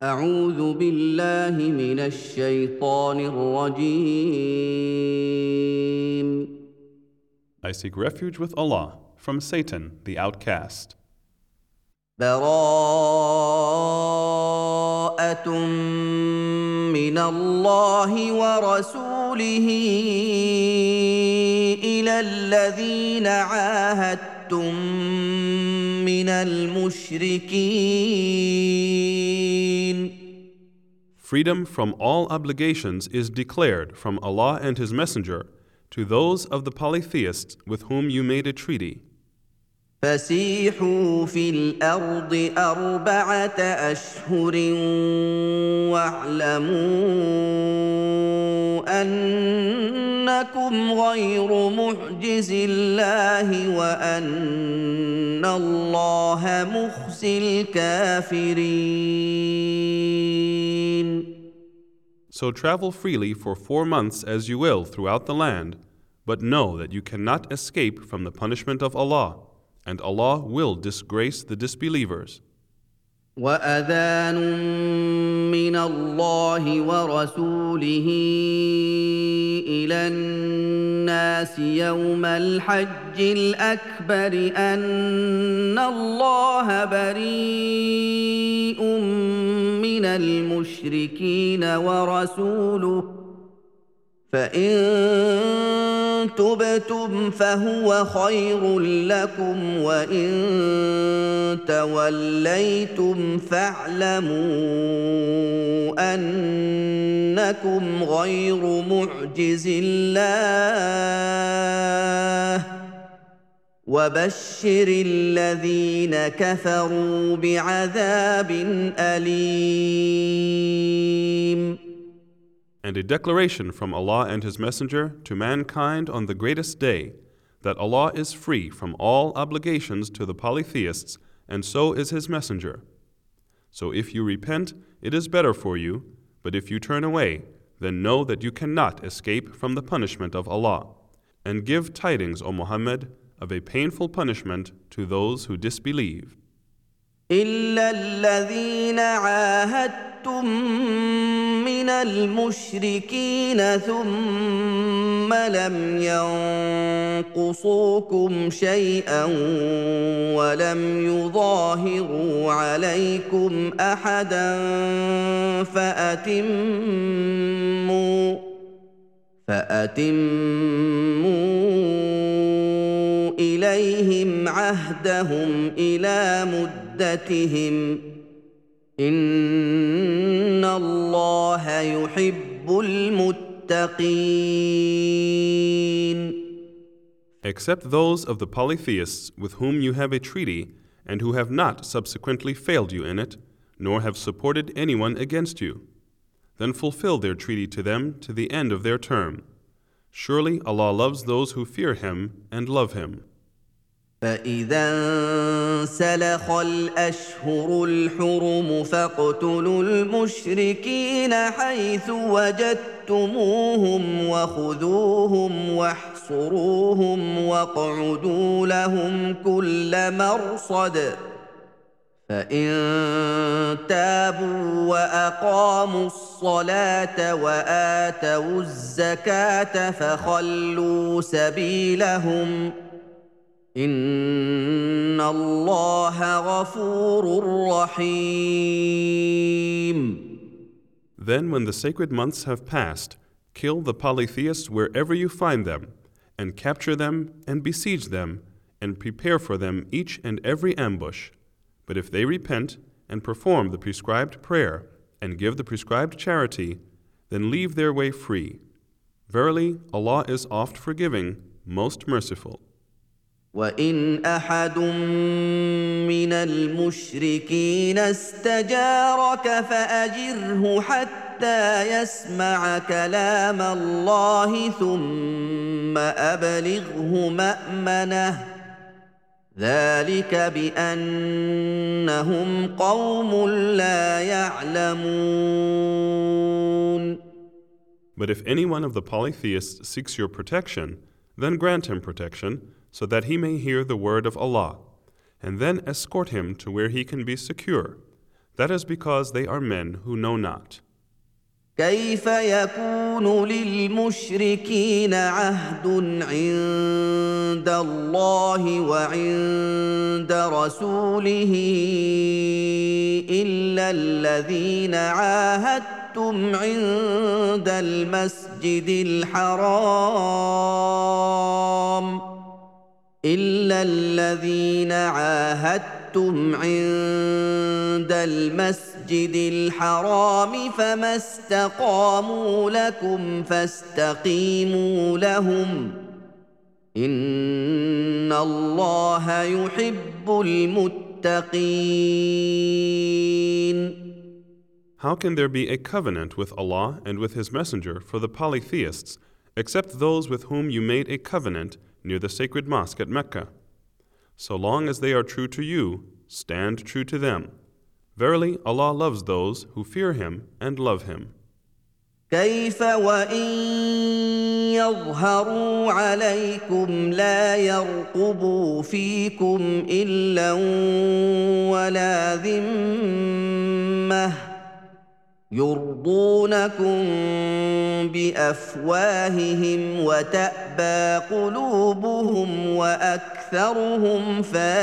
أعوذ بالله من الشيطان الرجيم. I seek refuge with Allah from Satan, the outcast. براءة من الله ورسوله إلى الذين عاهدتم من المشركين. Freedom from all obligations is declared from Allah and His Messenger to those of the polytheists with whom you made a treaty. فسيحوا في الأرض أربعة أشهر واعلموا أنكم غير معجز الله وأن الله مخزي الكافرين. So travel freely for 4 months as you will throughout the land, but know that you cannot escape from the punishment of Allah, and Allah will disgrace the disbelievers. وأذان من الله ورسوله إلى الناس يوم الحج الأكبر أن الله بريء من المشركين ورسوله فإن تبتم فهو خير لكم وإن توليتم فاعلموا أنكم غير معجز الله وبشر الذين كفروا بعذاب أليم. And a declaration from Allah and His Messenger to mankind on the greatest day, that Allah is free from all obligations to the polytheists, and so is His Messenger. So if you repent, it is better for you, but if you turn away, then know that you cannot escape from the punishment of Allah. And give tidings, O Muhammad, of a painful punishment to those who disbelieve. إلا الذين عاهدتم من المشركين ثم لم ينقصوكم شيئا ولم يظاهروا عليكم أحدا فأتموا إليهم عهدهم إلى مدتهم إن الله يحب المتقين. Except those of the polytheists with whom you have a treaty, and who have not subsequently failed you in it, nor have supported anyone against you. Then fulfill their treaty to them to the end of their term. Surely Allah loves those who fear Him and love Him. فإذا انسلخ الأشهر الحرم فاقتلوا المشركين حيث وجدتموهم وخذوهم واحصروهم واقعدوا لهم كل مرصد فإن تابوا وأقاموا الصلاة وآتوا الزكاة فخلوا سبيلهم إن الله غفور رحيم. Then when the sacred months have passed, kill the polytheists wherever you find them, and capture them and besiege them, and prepare for them each and every ambush. But if they repent and perform the prescribed prayer and give the prescribed charity, then leave their way free. Verily, Allah is oft forgiving, most merciful. وإن أحد من المشركين استجارك فأجره حتى يسمع كلام الله ثم أبلغه مأمنه ذلك بأنهم قوم لا يعلمون. But if any one of the polytheists seeks your protection, then grant him protection, so that he may hear the word of Allah, and then escort him to where he can be secure. That is because they are men who know not. كيف يكون للمشركين عهد عند الله وعند رسوله إلا الذين عاهدتم عند المسجد الحرام فما استقاموا لكم فاستقيموا لهم إن الله يحب المتقين. How can there be a covenant with Allah and with His Messenger for the polytheists, except those with whom you made a covenant near the sacred mosque at Mecca? So long as they are true to you, stand true to them. Verily, Allah loves those who fear Him and love Him. كيف وإن يظهروا عليكم لا يرقبوا فيكم إلا ولا ذمة يرضونكم بأفواههم وتأبى قلوبهم وأكثرهم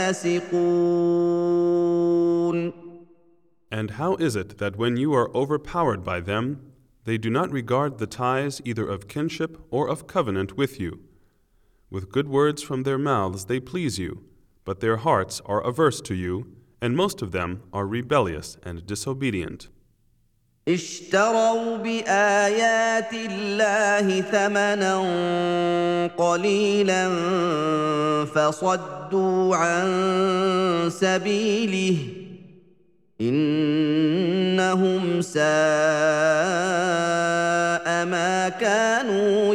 فاسقون. And how is it that when you are overpowered by them, they do not regard the ties either of kinship or of covenant with you? With good words from their mouths they please you, but their hearts are averse to you, and most of them are rebellious and disobedient. اشتروا بآيات الله ثمنا قليلا فصدوا عن سبيله إنهم ساء ما كانوا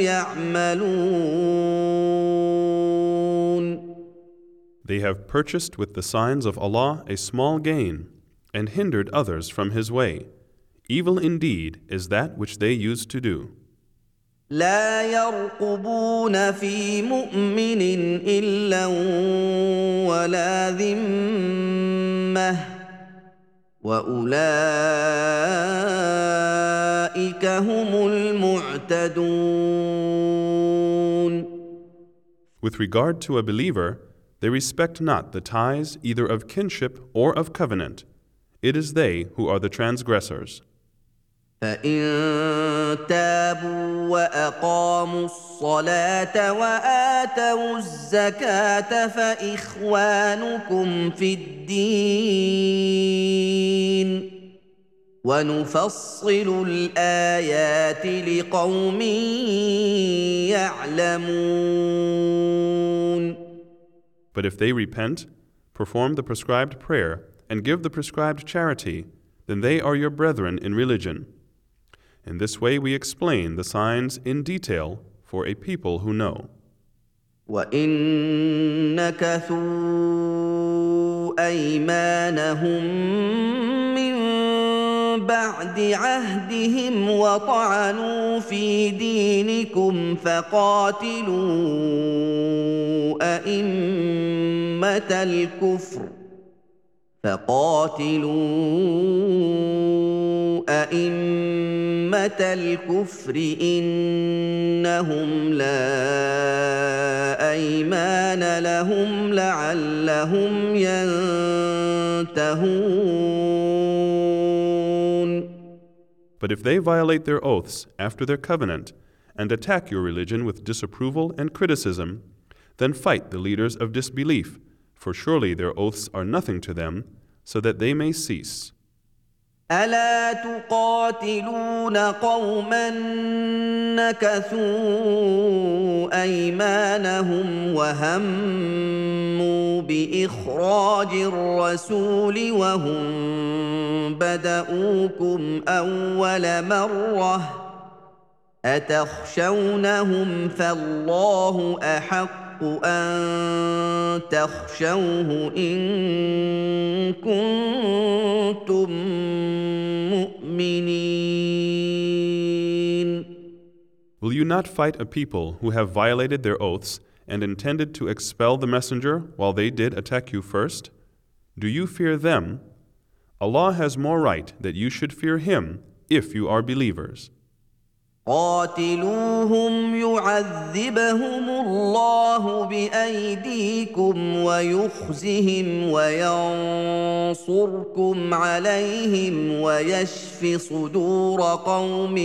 يعملون. They have purchased with the signs of Allah a small gain and hindered others from His way. Evil indeed is that which they used to do. لا يرقبون في مؤمن إلا ولا ذمة وأولئك هم المعتدون. With regard to a believer, they respect not the ties either of kinship or of covenant. It is they who are the transgressors. فإن تابوا وأقاموا الصلاة وآتوا الزكاة فإخوانكم في الدين ونفصل الآيات لقوم يعلمون. But if they repent, perform the prescribed prayer, and give the prescribed charity, then they are your brethren in religion. In this way we explain the signs in detail for a people who know. وَإِن نَكَثُوا أَيْمَانَهُم مِّن بَعْدِ عَهْدِهِمْ وَطَعَنُوا فِي دِينِكُمْ فَقَاتِلُوا أئمة الكفر إنهم لا أيمان لهم لعلهم ينتهون. But if they violate their oaths after their covenant and attack your religion with disapproval and criticism, then fight the leaders of disbelief, for surely their oaths are nothing to them, so that they may cease. ألا تقاتلون قوما نكثوا أيمانهم وهموا بإخراج الرسول وهم بدؤوكم أول مرة أتخشونهم فالله أحق أن تخشوه إن كنتم مؤمنين. Will you not fight a people who have violated their oaths and intended to expel the messenger while they did attack you first? Do you fear them? Allah has more right that you should fear Him if you are believers. قاتلوهم يعذبهم الله بأيديكم ويخزهم وينصركم عليهم ويشف صدور قوم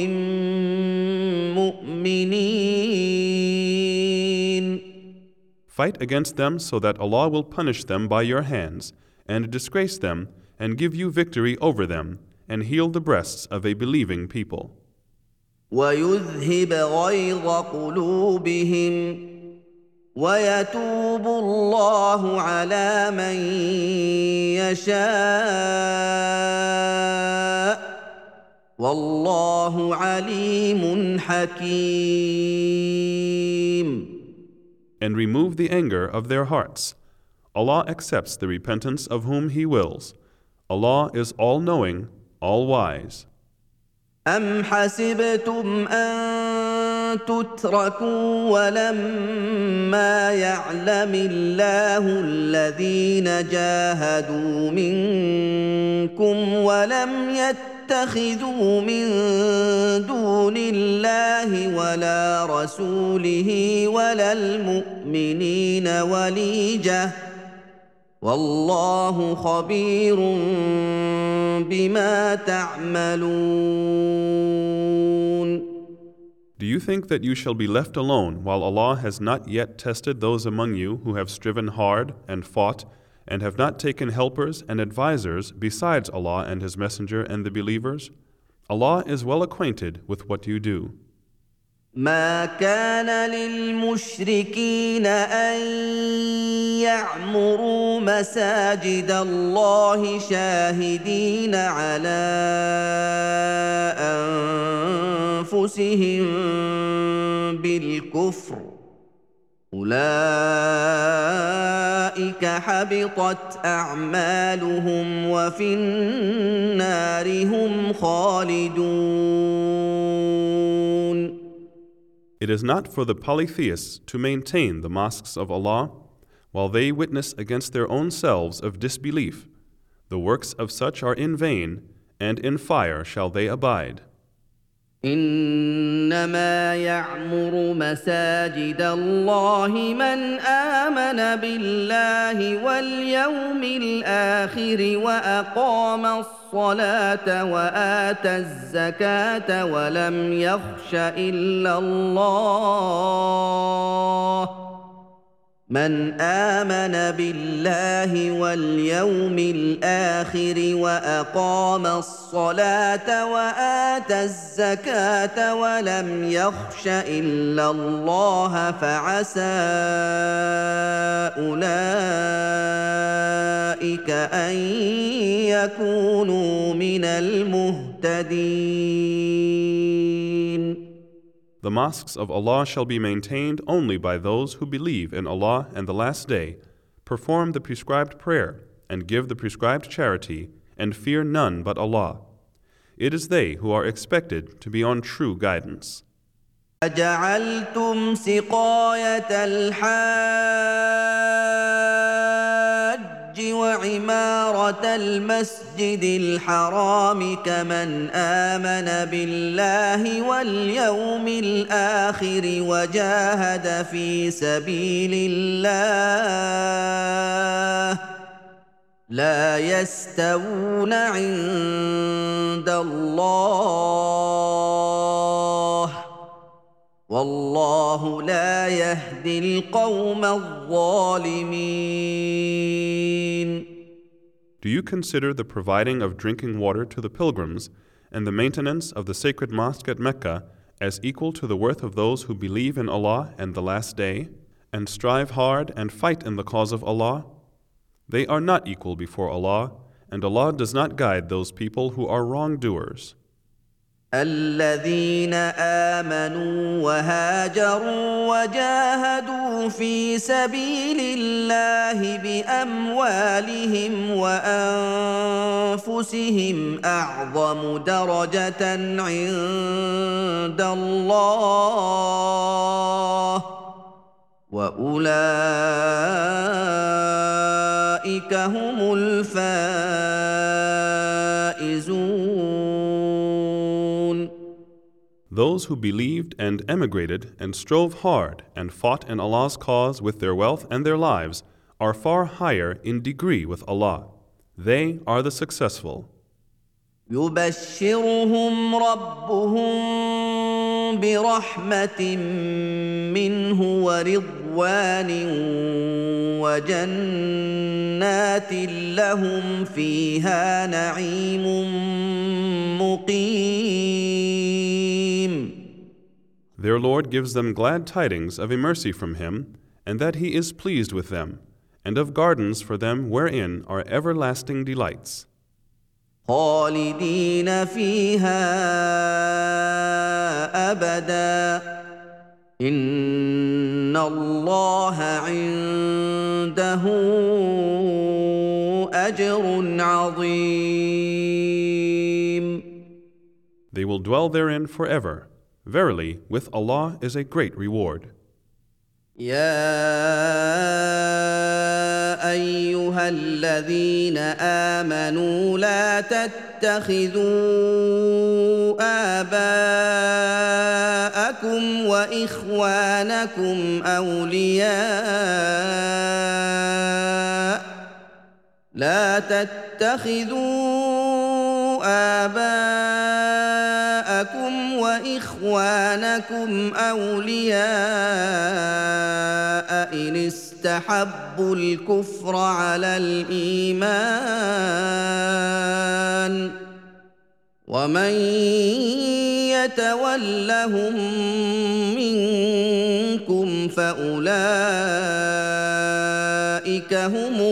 مؤمنين. Fight against them so that Allah will punish them by your hands and disgrace them and give you victory over them and heal the breasts of a believing people. ويذهب غيظ قلوبهم ويتوب الله على من يشاء والله عليم حكيم. And remove the anger of their hearts. Allah accepts the repentance of whom He wills. Allah is all-knowing, all-wise. أم حسبتم أن تتركوا ولما يعلم الله الذين جاهدوا منكم ولم يتخذوا من دون الله ولا رسوله ولا المؤمنين وليجة والله خبير بما تعملون. Do you think that you shall be left alone while Allah has not yet tested those among you who have striven hard and fought and have not taken helpers and advisers besides Allah and His Messenger and the believers? Allah is well acquainted with what you do. ما كان للمشركين أن يعمروا مساجد الله شاهدين على أنفسهم بالكفر أولئك حبطت أعمالهم وفي النار هم خالدون. It is not for the polytheists to maintain the mosques of Allah while they witness against their own selves of disbelief. The works of such are in vain, and in fire shall they abide. إنما يعمر مساجد الله من آمن بالله واليوم الآخر وأقام الصلاة وآتى الزكاة ولم يخش إلا الله من آمن بالله واليوم الآخر وأقام الصلاة وآتى الزكاة ولم يخش إلا الله فعسى أولئك أن يكونوا من المهتدين. The mosques of Allah shall be maintained only by those who believe in Allah and the Last Day, perform the prescribed prayer, and give the prescribed charity, and fear none but Allah. It is they who are expected to be on true guidance. أجعلتم سقاية الحاج وعمارة المسجد الحرام كمن آمن بالله واليوم الآخر وجاهد في سبيل الله لا يستوون عند الله والله لا يهدي القوم الظالمين. Do you consider the providing of drinking water to the pilgrims and the maintenance of the sacred mosque at Mecca as equal to the worth of those who believe in Allah and the Last Day, and strive hard and fight in the cause of Allah? They are not equal before Allah, and Allah does not guide those people who are wrongdoers. الذين آمنوا وهاجروا وجاهدوا في سبيل الله بأموالهم وأنفسهم أعظم درجة عند الله وأولئك أولئك هم الفائزون. Those who believed and emigrated and strove hard and fought in Allah's cause with their wealth and their lives are far higher in degree with Allah. They are the successful. يبشرهم ربهم برحمة منه ورضوان وجنات لهم فيها نعيم مقيم. Their Lord gives them glad tidings of a mercy from Him, and that He is pleased with them, and of gardens for them wherein are everlasting delights. خالدين فيها أبدا إن الله عنده أجر عظيم. They will dwell therein forever. Verily, with Allah is a great reward. يا أيها الذين آمنوا لا تتخذوا آباءكم وإخوانكم أولياء إن استحبوا الكفر على الإيمان ومن يتولهم منكم فأولئك هم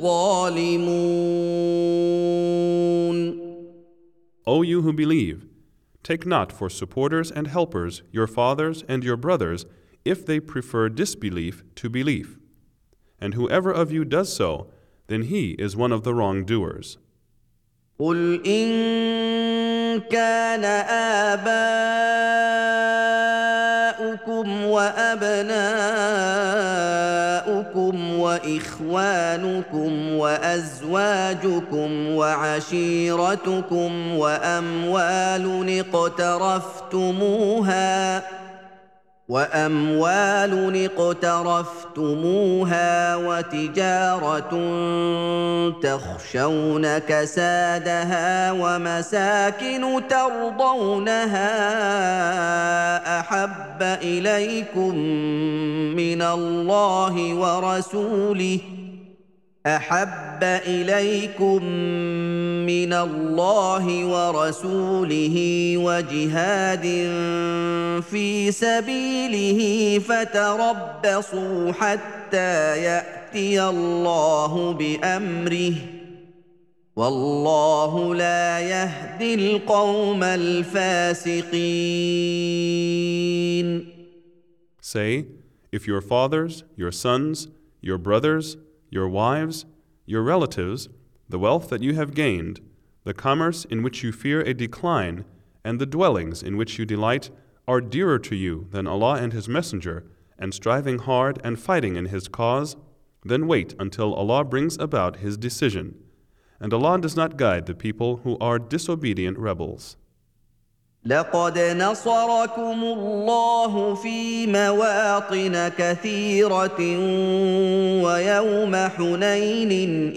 الظالمون. O you who believe, take not for supporters and helpers your fathers and your brothers if they prefer disbelief to belief. And whoever of you does so, then he is one of the wrongdoers. قل إن كان آباؤكم وأبناؤكم وإخوانكم وأزواجكم وعشيرتكم وأموال اقترفتموها وتجارة تخشون كسادها ومساكن ترضونها أحب إليكم من الله ورسوله وجهاد في سبيله فتربصوا حتى يأتي الله بأمره والله لا يهدي القوم الفاسقين. Say, if your fathers, your sons, your brothers, your wives, your relatives, the wealth that you have gained, the commerce in which you fear a decline, and the dwellings in which you delight are dearer to you than Allah and His Messenger, and striving hard and fighting in His cause, then wait until Allah brings about His decision. And Allah does not guide the people who are disobedient rebels. لقد نصركم الله في مواطن كثيرة ويوم حنين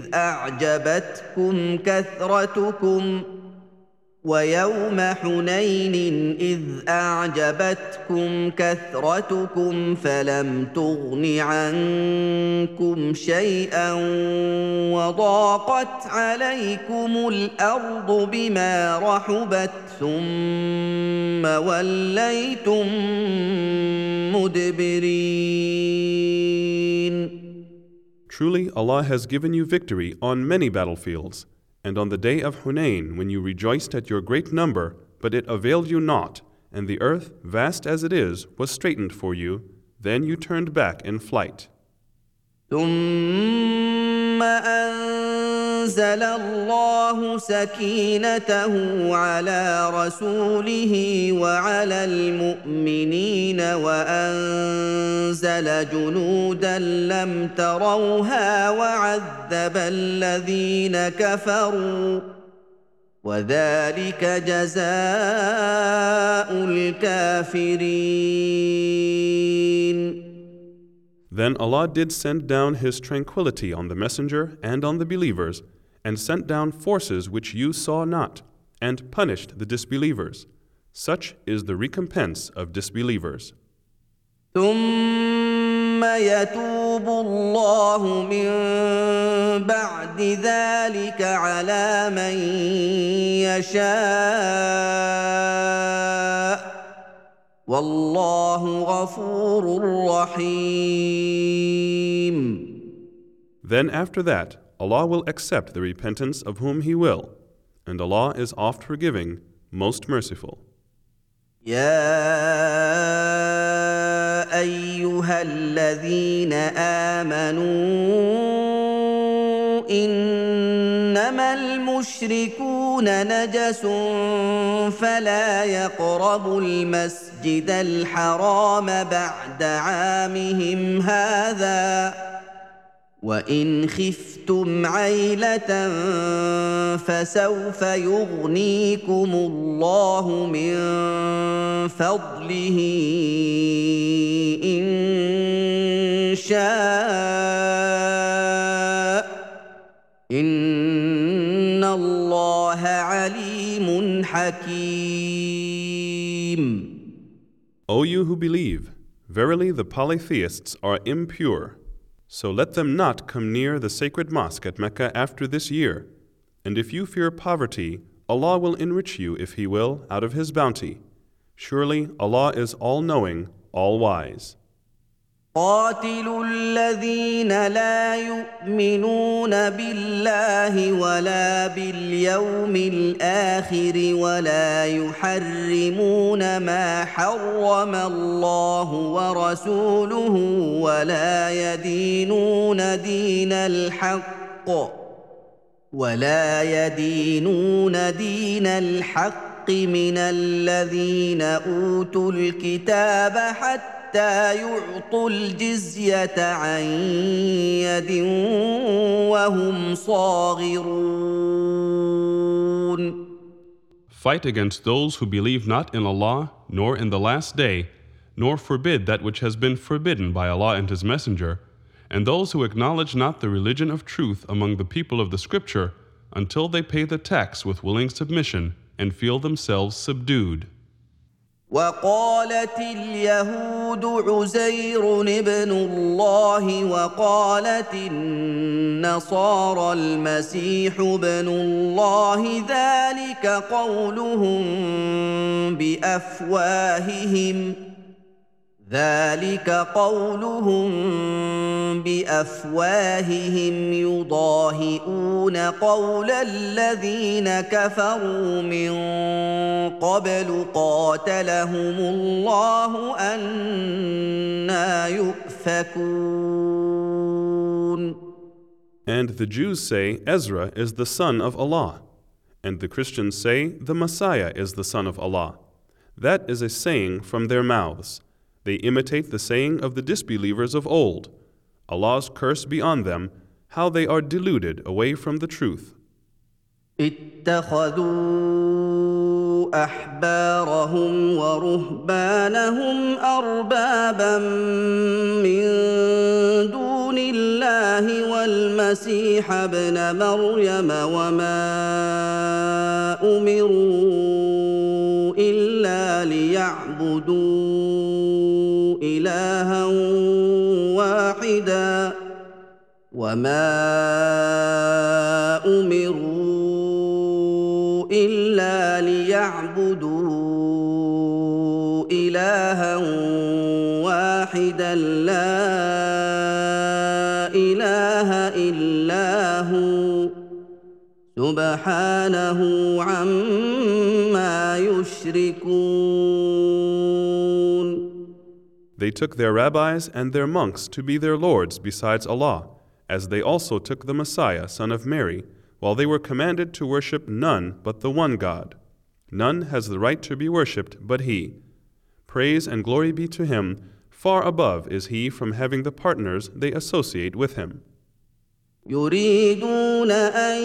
إذ أعجبتكم كثرتكم فلم تغن عنكم شيئا وضاقت عليكم الأرض بما رحبت ثم وليتم مدبرين. Truly, Allah has given you victory on many battlefields, and on the day of Hunain, when you rejoiced at your great number, but it availed you not, and the earth, vast as it is, was straightened for you, then you turned back in flight. ثم أنزل الله سكينته على رسوله وعلى المؤمنين وأنزل جنودا لم تروها وعذب الذين كفروا وذلك جزاء الكافرين. Then Allah did send down His tranquility on the messenger and on the believers, and sent down forces which you saw not, and punished the disbelievers. Such is the recompense of disbelievers. ثم يتوب الله من بعد ذلك على من يشاء والله غفور رحيم. Then after that, Allah will accept the repentance of whom He will, and Allah is oft forgiving, most merciful. يا أيها الذين آمنوا إنما المشركون نجس فلا يقربوا المسجد الحرام بعد عامهم هذا وإن خفتم عيلة فسوف يغنيكم الله من فضله إن شاء إن الله عليم حكيم. O you who believe, verily the polytheists are impure. So let them not come near the sacred mosque at Mecca after this year. And if you fear poverty, Allah will enrich you if He will, out of His bounty. Surely Allah is all-knowing, all-wise. قاتلوا الذين لا يؤمنون بالله ولا باليوم الآخر ولا يحرمون ما حرم الله ورسوله ولا يدينون دين الحق من الذين أوتوا الكتاب حتى يعطوا الجزية عن يد وهم صاغرون. Fight against those who believe not in Allah, nor in the last day, nor forbid that which has been forbidden by Allah and His Messenger, and those who acknowledge not the religion of truth among the people of the Scripture, until they pay the tax with willing submission and feel themselves subdued. وقالت اليهود عزير ابن الله وقالت النصارى المسيح ابن الله ذلك قولهم بأفواههم يضاهئون قول الذين كفروا من قبل قاتلهم الله أنى يؤفكون. And the Jews say Ezra is the son of Allah, and the Christians say the Messiah is the son of Allah. That is a saying from their mouths. They imitate the saying of the disbelievers of old. Allah's curse be on them, how they are deluded away from the truth. اتخذوا أحبارهم ورهبانهم أربابا من دون الله والمسيح ابن مريم وما أمروا إلا ليعبدوا إلها واحدا وما أمروا إلا ليعبدوا إلها واحدا لا إله إلا هو سبحانه عما يشركون. They took their rabbis and their monks to be their lords besides Allah, as they also took the Messiah, son of Mary, while they were commanded to worship none but the one God. None has the right to be worshipped but He. Praise and glory be to Him. Far above is He from having the partners they associate with Him. يريدون أن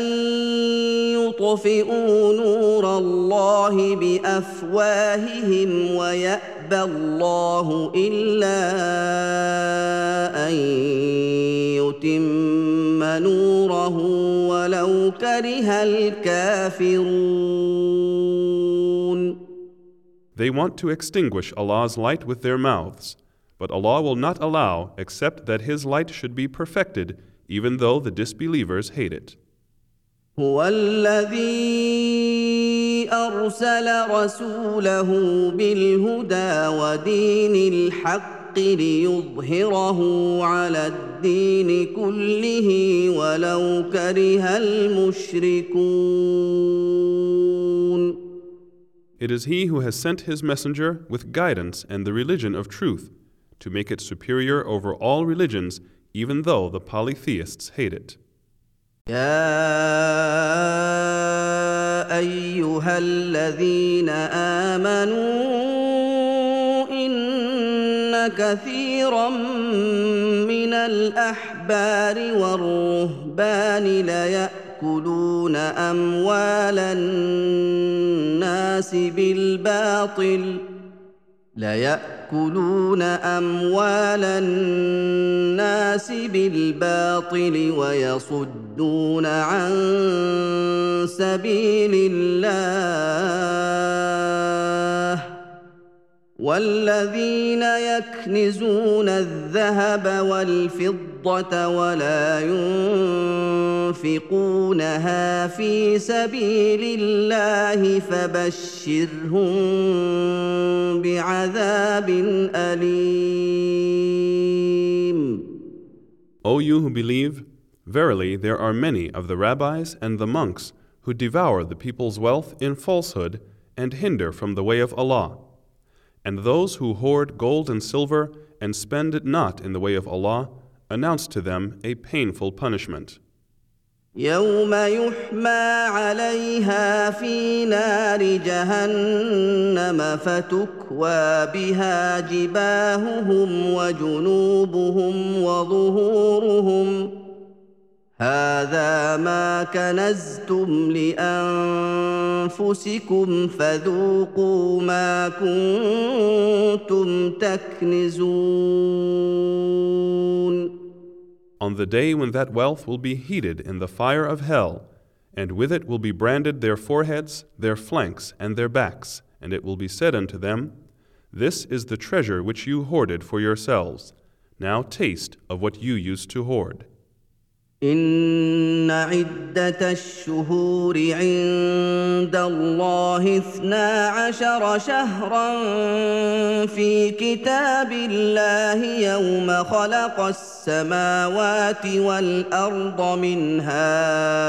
يطفئوا نور الله بأفواههم ويأبى الله إلا أن يتم نوره ولو كره الكافرون. They want to extinguish Allah's light with their mouths, but Allah will not allow except that His light should be perfected, even though the disbelievers hate it. هو الذي أرسل رسوله بالهدى ودين الحق ليظهره على الدين كله ولو كره المشركون. It is He who has sent His messenger with guidance and the religion of truth, to make it superior over all religions, even though the polytheists hate it. يا أيها الذين آمنوا إن كثيرا من الأحبار والرهبان ليأكلون أموال الناس بالباطل ويصدون عن سبيل الله والذين يكنزون الذهب والفضة ولا ينفقونها في سبيل الله فبشرهم بعذاب أليم. O you who believe, verily there are many of the rabbis and the monks who devour the people's wealth in falsehood and hinder from the way of Allah. And those who hoard gold and silver and spend it not in the way of Allah, announce to them a painful punishment. يوم يحمى عليها في نار جهنم فتكوى بها جباههم وجنوبهم وظهورهم هذا ما كنزتم لأنفسكم فذوقوا ما كنتم تكنزون. On the day when that wealth will be heated in the fire of hell, and with it will be branded their foreheads, their flanks, and their backs, and it will be said unto them, This is the treasure which you hoarded for yourselves. Now taste of what you used to hoard. إن عدة الشهور عند الله 12 شهرا في كتاب الله يوم خلق السماوات والأرض منها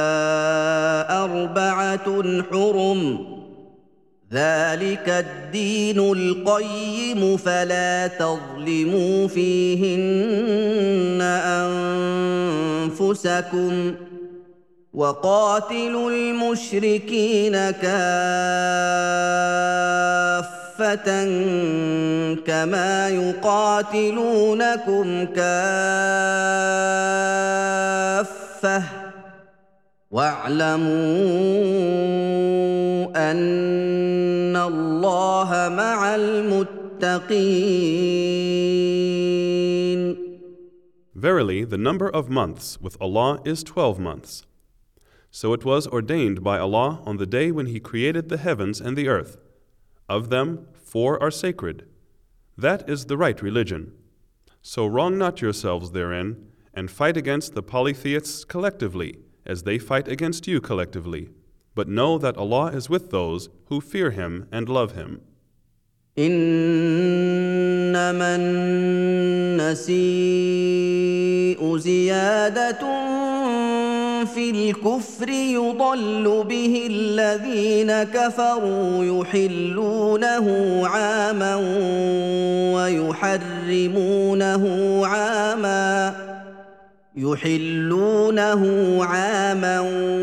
4 حرم ذلك الدين القيم فلا تظلموا فيهن أنفسكم وقاتلوا المشركين كافة كما يقاتلونكم كافة واعلموا أن الله مع المتقين. Verily, the number of months with Allah is 12 months. So it was ordained by Allah on the day when He created the heavens and the earth. Of them, 4 are sacred. That is the right religion. So wrong not yourselves therein, and fight against the polytheists collectively, as they fight against you collectively. But know that Allah is with those who fear Him and love Him. إنما النسيء زيادة في الكفر يضل به الذين كفروا يحلونه عاما ويحرمونه يحلونه عاما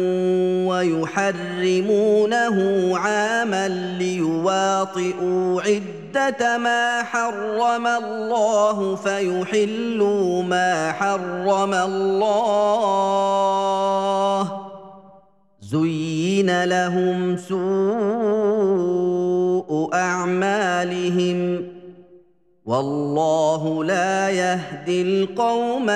ويحرمونه عاما ليواطئوا عدة ما حرم الله فيحلوا ما حرم الله زين لهم سوء أعمالهم والله لا يهدي القوم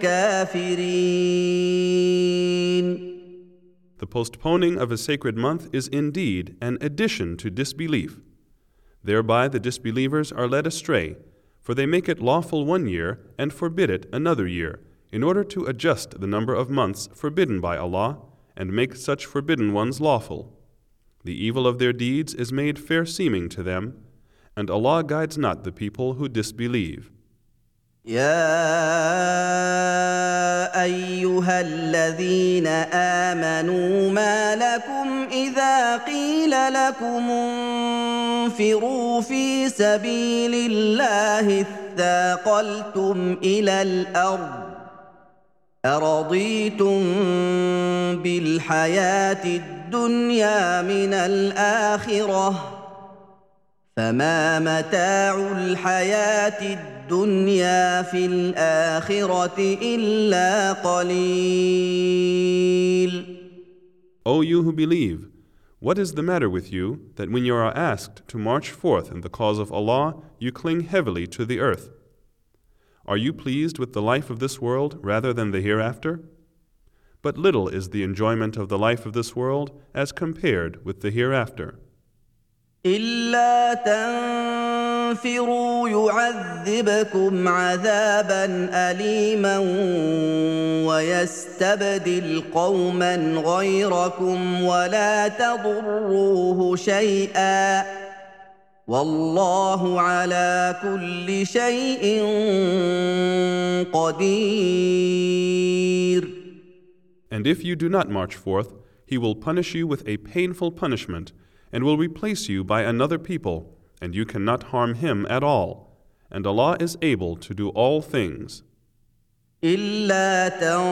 الكافرين. The postponing of a sacred month is indeed an addition to disbelief. Thereby the disbelievers are led astray, for they make it lawful 1 year and forbid it another year, in order to adjust the number of months forbidden by Allah and make such forbidden ones lawful. The evil of their deeds is made fair-seeming to them, and Allah guides not the people who disbelieve. يا أيها الذين آمنوا ما لكم إذا قيل لكم انفروا في سبيل الله اثاقلتم إلى الأرض أرضيتم بالحياة الدنيا من الآخرة فما متاع الحياة الدنيا في الآخرة إلا قليل. O you who believe, what is the matter with you that when you are asked to march forth in the cause of Allah, you cling heavily to the earth? Are you pleased with the life of this world rather than the hereafter? But little is the enjoyment of the life of this world as compared with the hereafter. إلا تنفروا يعذبكم عذابا أليما ويستبدل قوما غيركم ولا تضروه شيئا والله على كل شيء قدير. And if you do not march forth, He will punish you with a painful punishment and will replace you by another people, and you cannot harm him at all. And Allah is able to do all things. إلا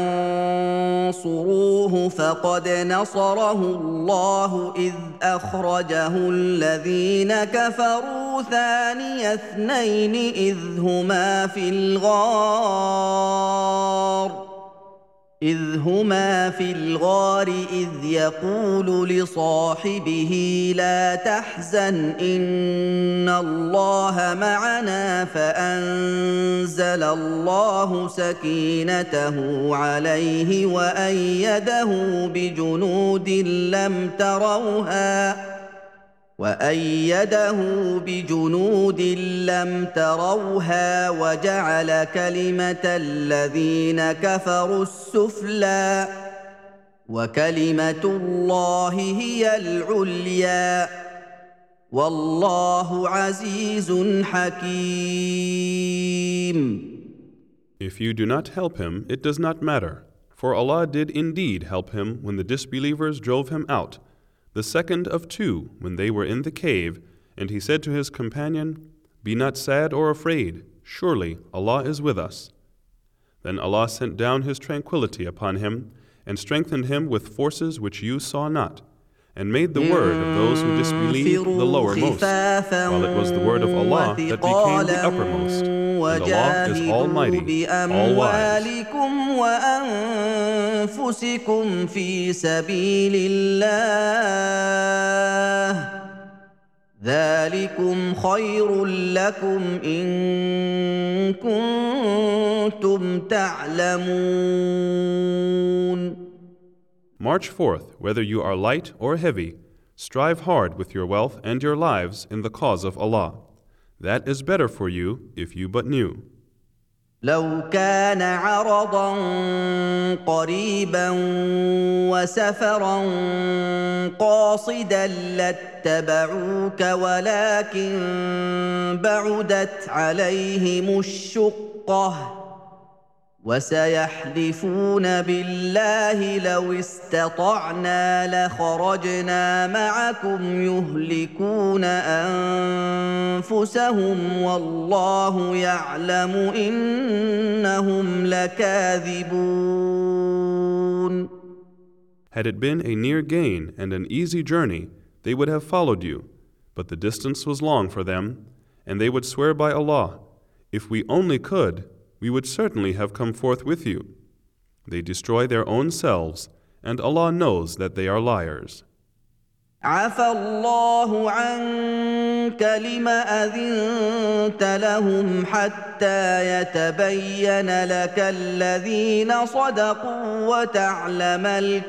تنصروه فقد نصره الله إذ أخرجه الذين كفروا ثاني اثنين إذ هما في الغار إذ يقول لصاحبه لا تحزن إن الله معنا فأنزل الله سكينته عليه وأيده بجنود لم تروها وجعل كلمة الذين كفروا السفلى وكلمة الله هي العليا والله عزيز حكيم. If you do not help him, it does not matter, for Allah did indeed help him when the disbelievers drove him out, the second of two when they were in the cave, and he said to his companion, "Be not sad or afraid, surely Allah is with us." Then Allah sent down His tranquility upon him, and strengthened him with forces which you saw not, and made the word of those who disbelieved the lowermost, while it was the word of Allah that became the uppermost. And Allah is Almighty, All-Wise. وأنفسكم في سبيل الله ذلكم خير لكم إن كنتم تعلمون. March forth, whether you are light or heavy. Strive hard with your wealth and your lives in the cause of Allah. That is better for you if you but knew. لو كان عرضا قريبا وسفرا قاصدا لاتبعوك ولكن بعدت عليهم الشقة وسيحلفون بالله لو استطعنا لخرجنا معكم يهلكون انفسهم والله يعلم انهم لكاذبون. Had it been a near gain and an easy journey, they would have followed you, but the distance was long for them, and they would swear by Allah, if we only could, we would certainly have come forth with you. They destroy their own selves, and Allah knows that they are liars. عفى الله عنك لم أذنت لهم حتى يتبين لك الذين صدقوا وتعلم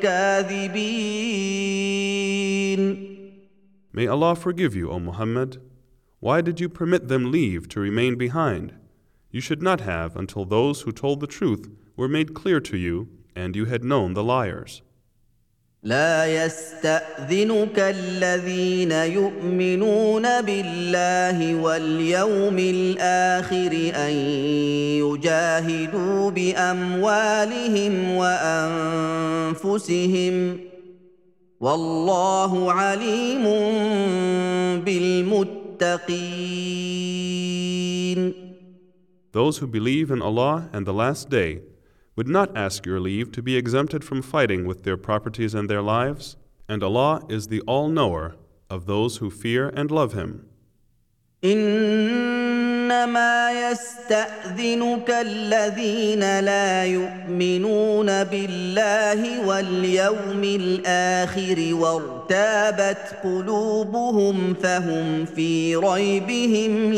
الكاذبين. May Allah forgive you, O Muhammad. Why did you permit them leave to remain behind? You should not have until those who told the truth were made clear to you, and you had known the liars. لا يستأذنك الذين يؤمنون بالله واليوم الآخر أن يجاهدوا بأموالهم وأنفسهم والله عليم بالمتقين. Those who believe in Allah and the Last Day would not ask your leave to be exempted from fighting with their properties and their lives, and Allah is the all-knower of those who fear and love Him. إنما يستأذنك الذين لا يؤمنون بالله واليوم الآخر وارتابت قلوبهم فهم في ريبهم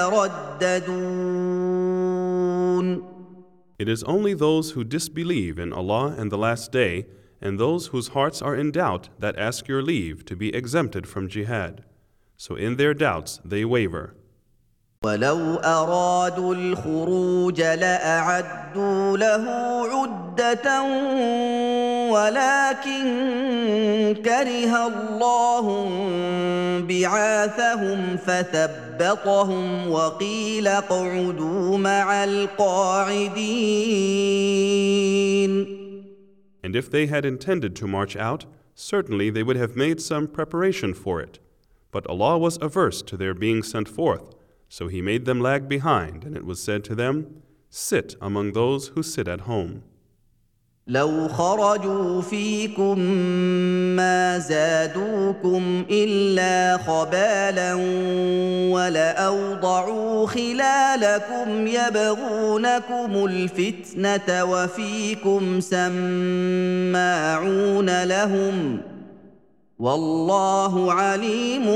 يترددون. It is only those who disbelieve in Allah and the Last Day and those whose hearts are in doubt that ask your leave to be exempted from jihad. So in their doubts they waver. ولو أرادوا الخروج لأعدوا له عدة ولكن كره الله بعاثهم فثبطهم وقيل اقعدوا مع القاعدين. And if they had intended to march out, certainly they would have made some preparation for it. But Allah was averse to their being sent forth, so He made them lag behind, and it was said to them, sit among those who sit at home. لو خرجوا فيكم ما زادوكم إلا خبالا ولأوضعوا خلالكم يبغونكم الفتنة وفيكم سماعون لهم والله عليم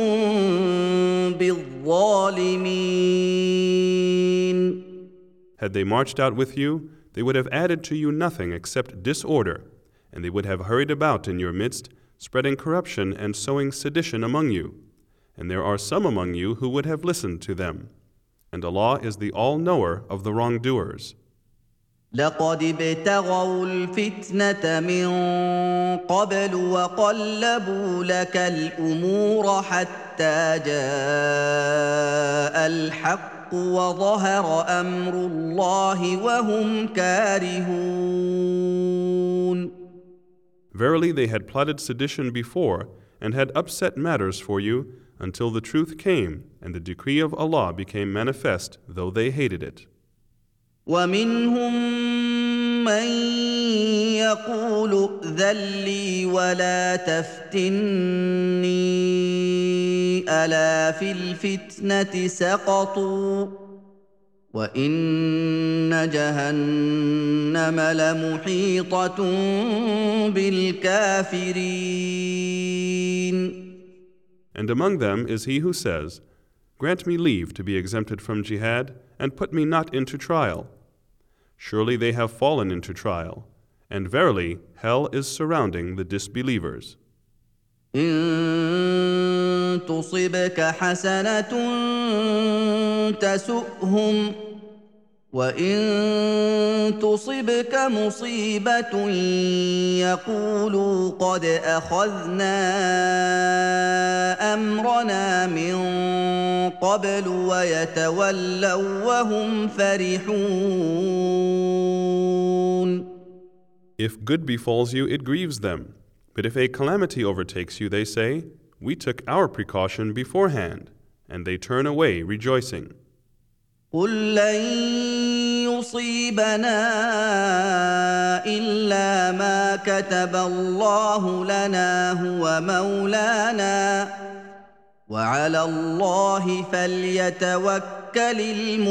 بالظالمين. Had they marched out with you, they would have added to you nothing except disorder, and they would have hurried about in your midst, spreading corruption and sowing sedition among you. And there are some among you who would have listened to them. And Allah is the all-knower of the wrongdoers. لقد ابتغوا الفتنة من قبل وقلبوا لك الأمور حتى جاء الحق وظهر أمر الله وهم كارهون. Verily they had plotted sedition before and had upset matters for you until the truth came and the decree of Allah became manifest, though they hated it. ومنهم من يقول ائذن لي ولا تفتني ألا في الفتنة سقطوا وإن جهنم لمحيطة بالكافرين. And among them is he who says, grant me leave to be exempted from jihad and put me not into trial. Surely they have fallen into trial, and verily hell is surrounding the disbelievers. إن تصبك حسنة تسؤهم وَإِن تُصِبْكَ مُصِيبَةٌ يَقُولُوا قَدْ أَخَذْنَا أَمْرَنَا مِن قَبْلُ وَيَتَوَلَّوا وَّهُمْ فَرِحُونَ. If good befalls you, it grieves them. But if a calamity overtakes you, they say, "We took our precaution beforehand," and they turn away rejoicing. قُل لَّن يُصِيبَنَا إِلَّا مَا كَتَبَ اللَّهُ لَنَا هُوَ مَوْلَانَا وَعَلَى اللَّهِ فَلْيَتَوَكَّلِ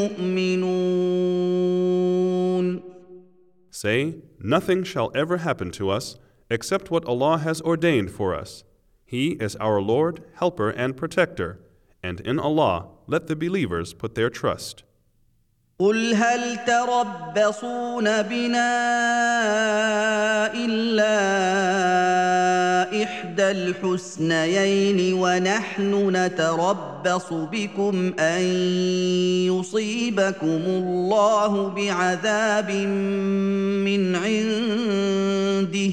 الْمُؤْمِنُونَ. Say, "Nothing shall ever happen to us except what Allah has ordained for us. He is our Lord, Helper, and Protector, and in Allah let the believers put their trust." قُلْ هَلْ تَرَبَّصُونَ بِنَا إِلَّا إِحْدَى الْحُسْنَيَيْنِ وَنَحْنُ نَتَرَبَّصُ بِكُمْ أَن يُصِيبَكُمُ اللَّهُ بعذاب من عنده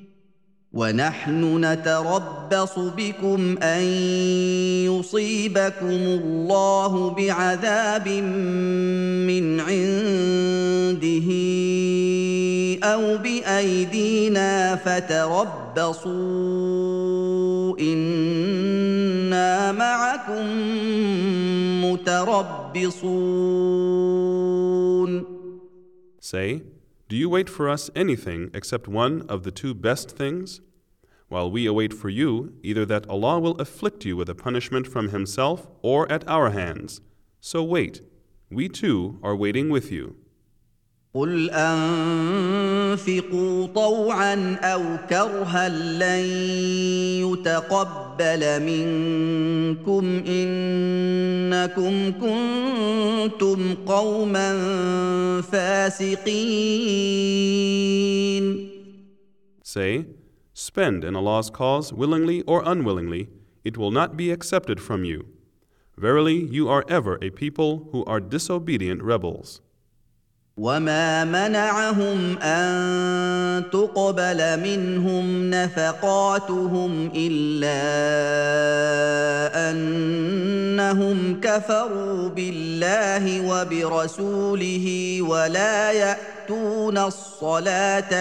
ونحن نتربص بكم أن يصيبكم الله بعذاب من عنده أو بأيدينا فتربصوا إنا معكم متربصون. Say, "Do you wait for us anything except one of the two best things? While we await for you either that Allah will afflict you with a punishment from Himself or at our hands. So wait, we too are waiting with you." قُلْ أَنفِقُوا طَوْعًا أَوْ كَرْهًا لَّن يُتَقَبَّلَ مِنكُمْ إِنَّكُمْ كُنتُمْ قَوْمًا فَاسِقِينَ. Say, "Spend in Allah's cause willingly or unwillingly, it will not be accepted from you. Verily, you are ever a people who are disobedient rebels." وَمَا مَنَعَهُمْ أَن تُقْبَلَ مِنْهُمْ نَفَقَاتُهُمْ إِلَّا أَنَّهُمْ كَفَرُوا بِاللَّهِ وَبِرَسُولِهِ وَلَا يَأْتُونَ الصَّلَاةَ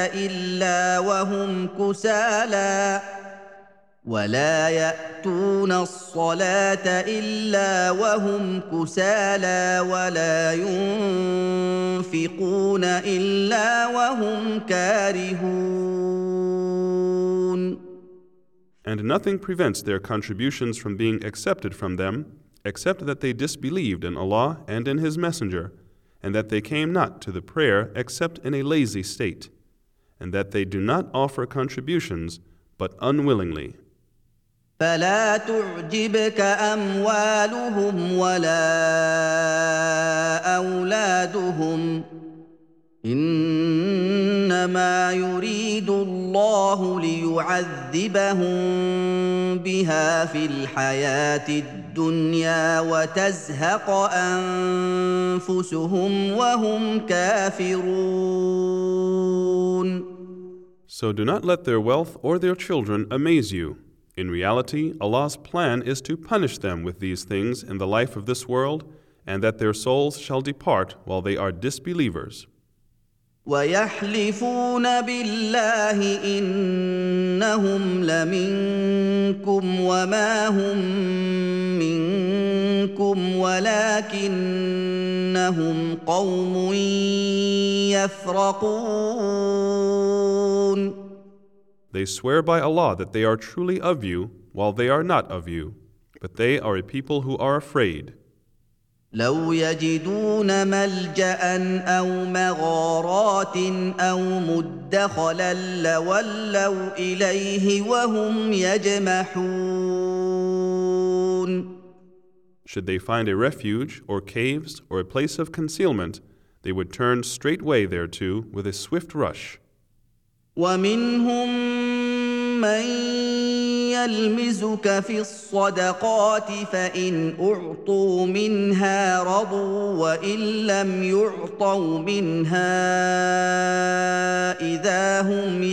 إِلَّا وَهُمْ كُسَالَىٰ وَلَا يُنفِقُونَ إِلَّا وَهُمْ كَارِهُونَ. And nothing prevents their contributions from being accepted from them, except that they disbelieved in Allah and in His Messenger, and that they came not to the prayer except in a lazy state, and that they do not offer contributions but unwillingly. فَلَا تُعْجِبْكَ أَمْوَالُهُمْ وَلَا أَوْلَادُهُمْ إِنَّمَا يُرِيدُ اللَّهُ لِيُعَذِّبَهُم بِهَا فِي الْحَيَاةِ الدُّنْيَا وَتَزْهَقَ أَنفُسُهُمْ وَهُمْ كَافِرُونَ. So do not let their wealth or their children amaze you. In reality, Allah's plan is to punish them with these things in the life of this world, and that their souls shall depart while they are disbelievers. وَيَحْلِفُونَ بِاللَّهِ إِنَّهُمْ لَمِنكُمْ وَمَا هُم مِّنكُمْ وَلَٰكِنَّهُمْ قَوْمٌ يَفْرَقُونَ. They swear by Allah that they are truly of you, while they are not of you, but they are a people who are afraid. لو يجدون ملجأ أو مغارات أو مدخلا لولوا إليه وهم يجمحون. Should they find a refuge, or caves, or a place of concealment, they would turn straightway thereto with a swift rush. ومنهم من يلمزك في الصدقات فإن أعطوا منها رضوا وإن لم يعطوا منها إذا هم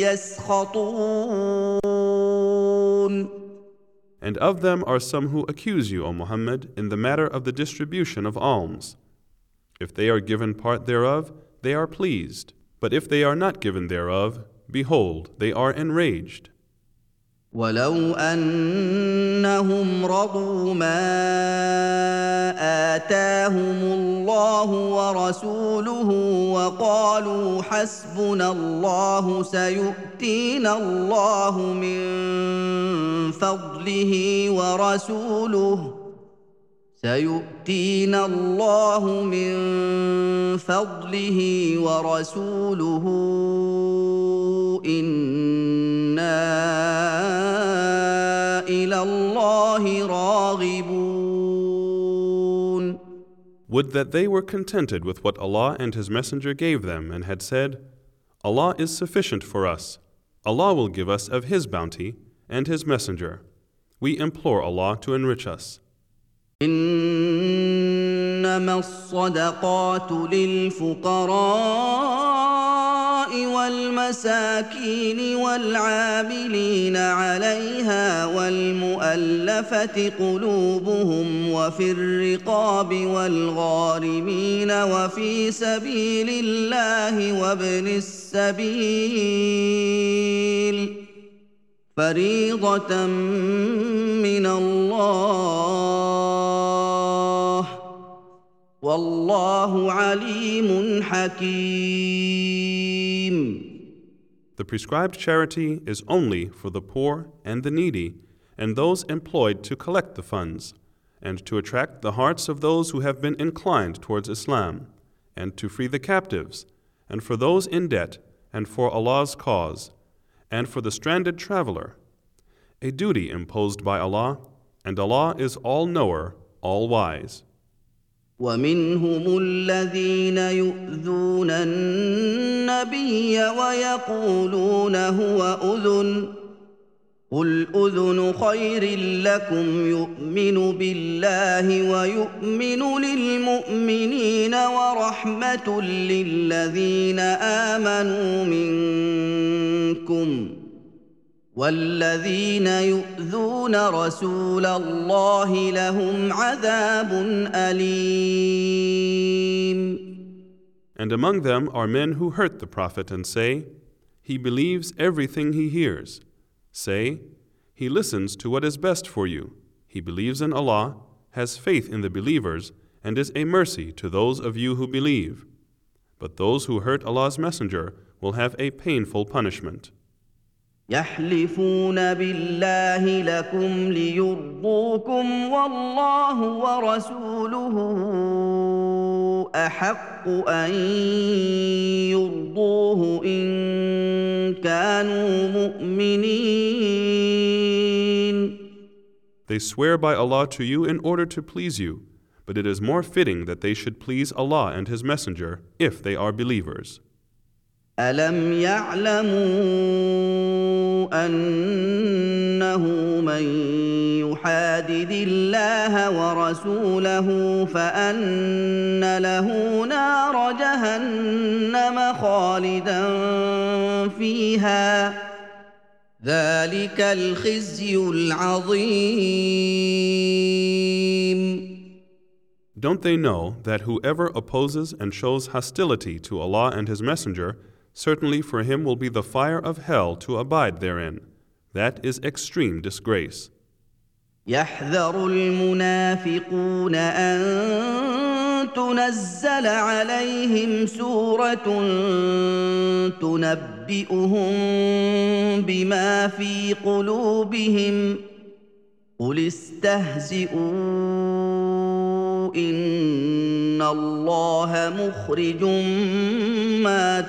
يسخطون. And of them are some who accuse you, O Muhammad, in the matter of the distribution of alms. If they are given part thereof, they are pleased. But if they are not given thereof, behold, they are enraged. ولو أنهم رضوا ما آتاهم الله ورسوله وقالوا حسبنا الله سيؤتينا الله من فضله ورسوله إنا إلى الله راغبون. Would that they were contented with what Allah and His Messenger gave them and had said, Allah is sufficient for us. Allah will give us of His bounty and His Messenger. We implore Allah to enrich us. إنما الصدقات للفقراء والمساكين والعاملين عليها والمؤلفة قلوبهم وفي الرقاب والغارمين وفي سبيل الله وابن السبيل فريضة من الله والله عليم حكيم. The prescribed charity is only for the poor and the needy and those employed to collect the funds and to attract the hearts of those who have been inclined towards Islam and to free the captives and for those in debt and for Allah's cause and for the stranded traveler, a duty imposed by Allah, and Allah is all-knower, all-wise. ومنهم الذين يؤذون النبي ويقولون هو أذن قل أذن خير لكم يؤمن بالله ويؤمن للمؤمنين ورحمة للذين آمنوا منكم والذين يؤذون رسول الله لهم عذاب أليم. And among them are men who hurt the Prophet and say, he believes everything he hears. Say, he listens to what is best for you. He believes in Allah, has faith in the believers, and is a mercy to those of you who believe. But those who hurt Allah's Messenger will have a painful punishment. يحلفون بالله لكم ليرضوكم والله ورسوله أحق أن يرضوه إن كانوا مؤمنين. They swear by Allah to you in order to please you, but it is more fitting that they should please Allah and His Messenger if they are believers. ألم يعلموا أنه من يحادد الله ورسوله فأن له نار جهنم خالدا فيها ذلك الخزي العظيم. Don't they know that whoever opposes and shows hostility to Allah and His Messenger, certainly for him will be the fire of hell to abide therein. That is extreme disgrace. يحذر المنافقون أن تنزل عليهم سورة تنبئهم بما في قلوبهم قل استهزئوا إن الله مخرج ما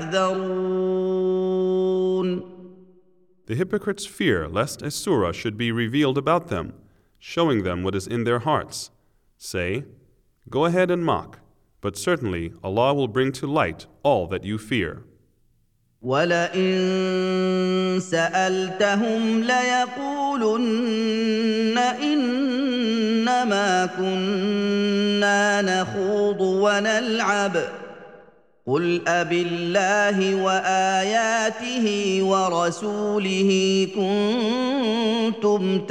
تحذرون. The hypocrites fear lest a surah should be revealed about them, showing them what is in their hearts. Say, go ahead and mock, but certainly Allah will bring to light all that you fear. وَلَئِن سَأَلْتَهُمْ لَيَقُولُنَّ إِنَّمَا كُنَّا نَخُوضُ وَنَلْعَبُ ۚ قُلْ أَبِاللَّهِ وَآيَاتِهِ وَرَسُولِهِ كُنتُمْ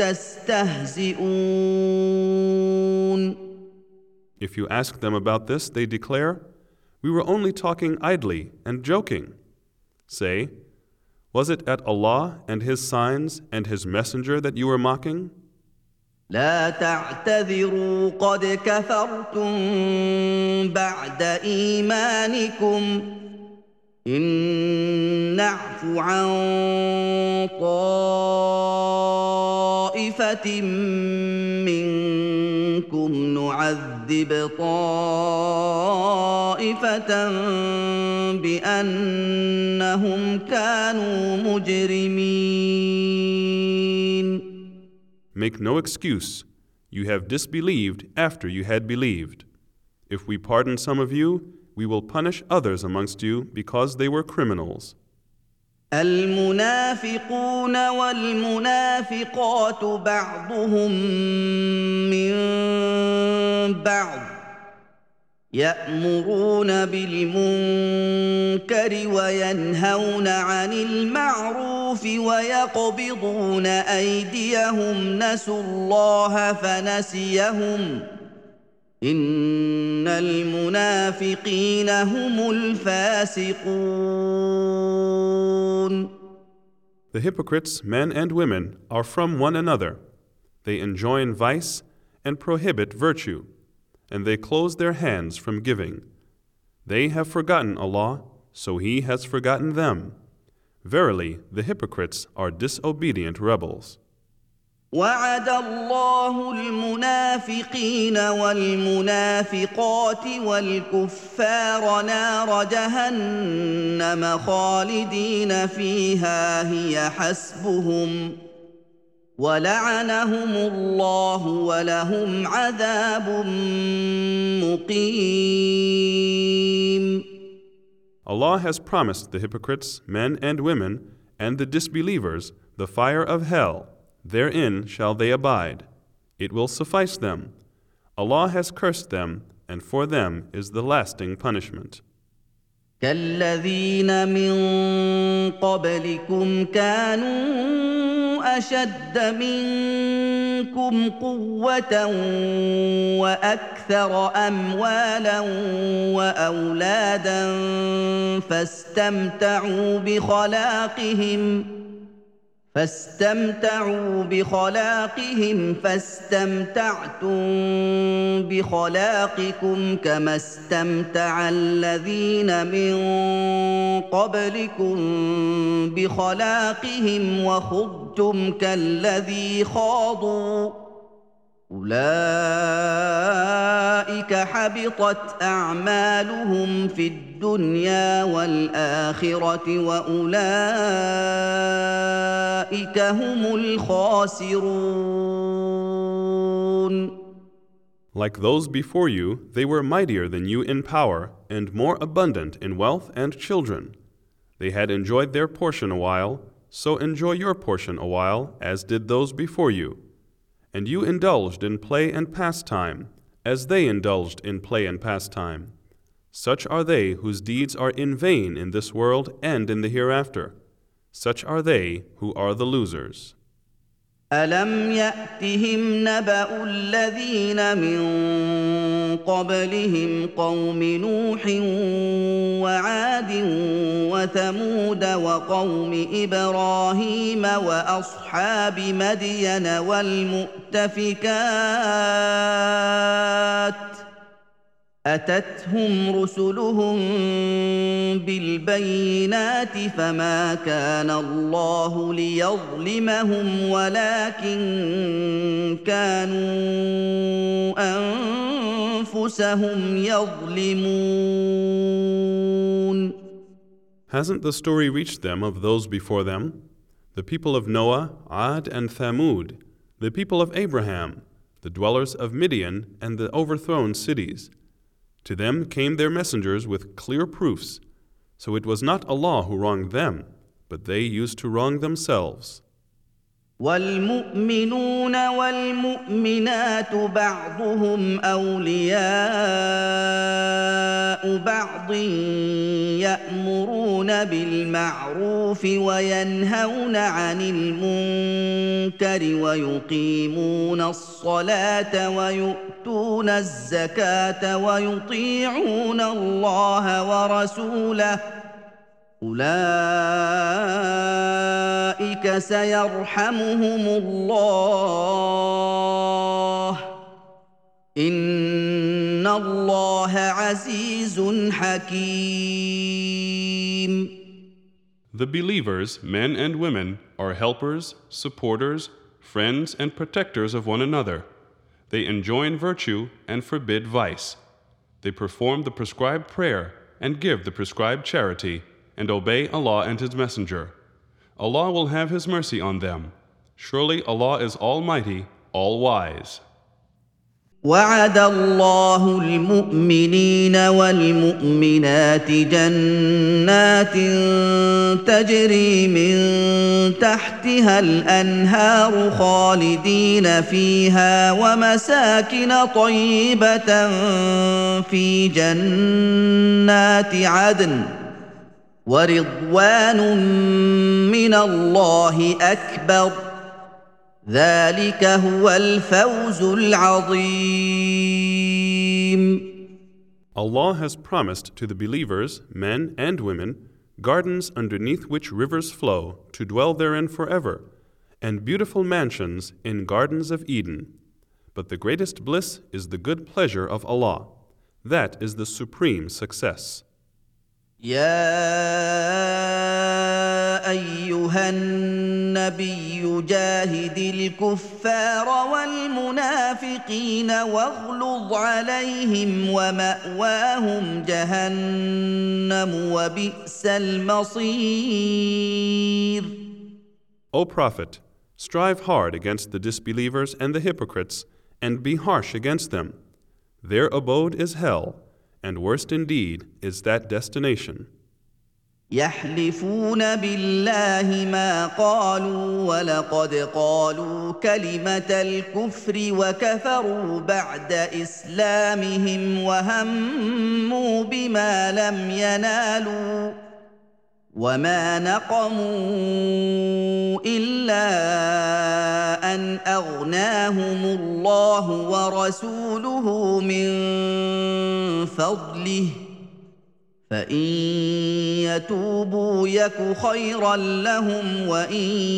تَسْتَهْزِئُونَ. If you ask them about this, they declare, "We were only talking idly and joking." Say, "Was it at Allah and His signs and His messenger that you were mocking?" لا تعتذروا قد كفرتم بعد إيمانكم إن نعف عن طائفة منكم نعذب طائفة بأنهم كانوا مجرمين. Make no excuse. You have disbelieved after you had believed. If we pardon some of you, we will punish others amongst you because they were criminals. المنافقون والمنافقات بعضهم من بعض يأمرون بالمنكر وينهون عن المعروف ويقبضون أيديهم نسوا الله فنسيهم إن المنافقين هم الفاسقون. The hypocrites, men and women, are from one another. They enjoin vice and prohibit virtue, and they close their hands from giving. They have forgotten Allah, so He has forgotten them. Verily, the hypocrites are disobedient rebels. وعد الله المنافقين والمنافقات والكفار نار جهنم خالدين فيها هي حسبهم ولعنهم الله ولهم عذاب مقيم. Allah has promised the hypocrites, men and women, and the disbelievers, the fire of hell. Therein shall they abide. It will suffice them. Allah has cursed them, and for them is the lasting punishment. كالذين من قبلكم كانوا أشد منكم قوة وأكثر أموالا وأولادا فاستمتعوا بخلاقهم فاستمتعتم بخلاقكم كما استمتع الذين من قبلكم بخلاقهم وخضتم كالذي خاضوا أولئك حبطت أعمالهم في الدنيا والآخرة وأولئك هم الخاسرون. Like those before you, they were mightier than you in power and more abundant in wealth and children. They had enjoyed their portion a while, so enjoy your portion a while, as did those before you. And you indulged in play and pastime, as they indulged in play and pastime. Such are they whose deeds are in vain in this world and in the hereafter. Such are they who are the losers. أَلَمْ يَأْتِهِمْ نَبَأُ الَّذِينَ مِن قَبْلِهِمْ قَوْمِ نُوحٍ وَعَادٍ وَثَمُودَ وَقَوْمِ إِبْرَاهِيمَ وَأَصْحَابِ مَدْيَنَ وَالْمُؤْتَفِكَاتِ أتتهم رسلهم بالبينات فما كان الله ليظلمهم ولكن كانوا أنفسهم يظلمون. Hasn't the story reached them of those before them? The people of Noah, Ad and Thamud, the people of Abraham, the dwellers of Midian and the overthrown cities. To them came their messengers with clear proofs. So it was not Allah who wronged them, but they used to wrong themselves. والمؤمنون والمؤمنات بعضهم أولياء بعض يأمرون بالمعروف وينهون عن المنكر ويقيمون الصلاة ويؤتون الزكاة ويطيعون الله ورسوله أولئك سيرحمهم الله إن الله عزيز حكيم. The believers, men and women, are helpers, supporters, friends, and protectors of one another. They enjoin virtue and forbid vice. They perform the prescribed prayer and give the prescribed charity, and obey Allah and His Messenger. Allah will have His mercy on them. Surely Allah is Almighty, All-Wise. وعد الله المؤمنين والمؤمنات جنات تجري من تحتها الأنهار خالدين فيها ومساكن طيبة في جنات عدن ورضوان من الله أكبر ذلك هو الفوز العظيم. Allah has promised to the believers, men and women, gardens underneath which rivers flow to dwell therein forever, and beautiful mansions in gardens of Eden. But the greatest bliss is the good pleasure of Allah. That is the supreme success. يا أيها النبي جاهد الكفار والمنافقين واغلظ عليهم ومأواهم جهنم وبئس المصير. O Prophet, strive hard against the disbelievers and the hypocrites, and be harsh against them. Their abode is hell, and worst indeed is that destination. يحلفون بالله ما قالوا ولقد قالوا كلمة الكفر وكفروا بعد إسلامهم وهموا بما لم ينالوا وما نقموا إلا أن أغناهم الله ورسوله من فضله فإن يتوبوا يك خيرا لهم وإن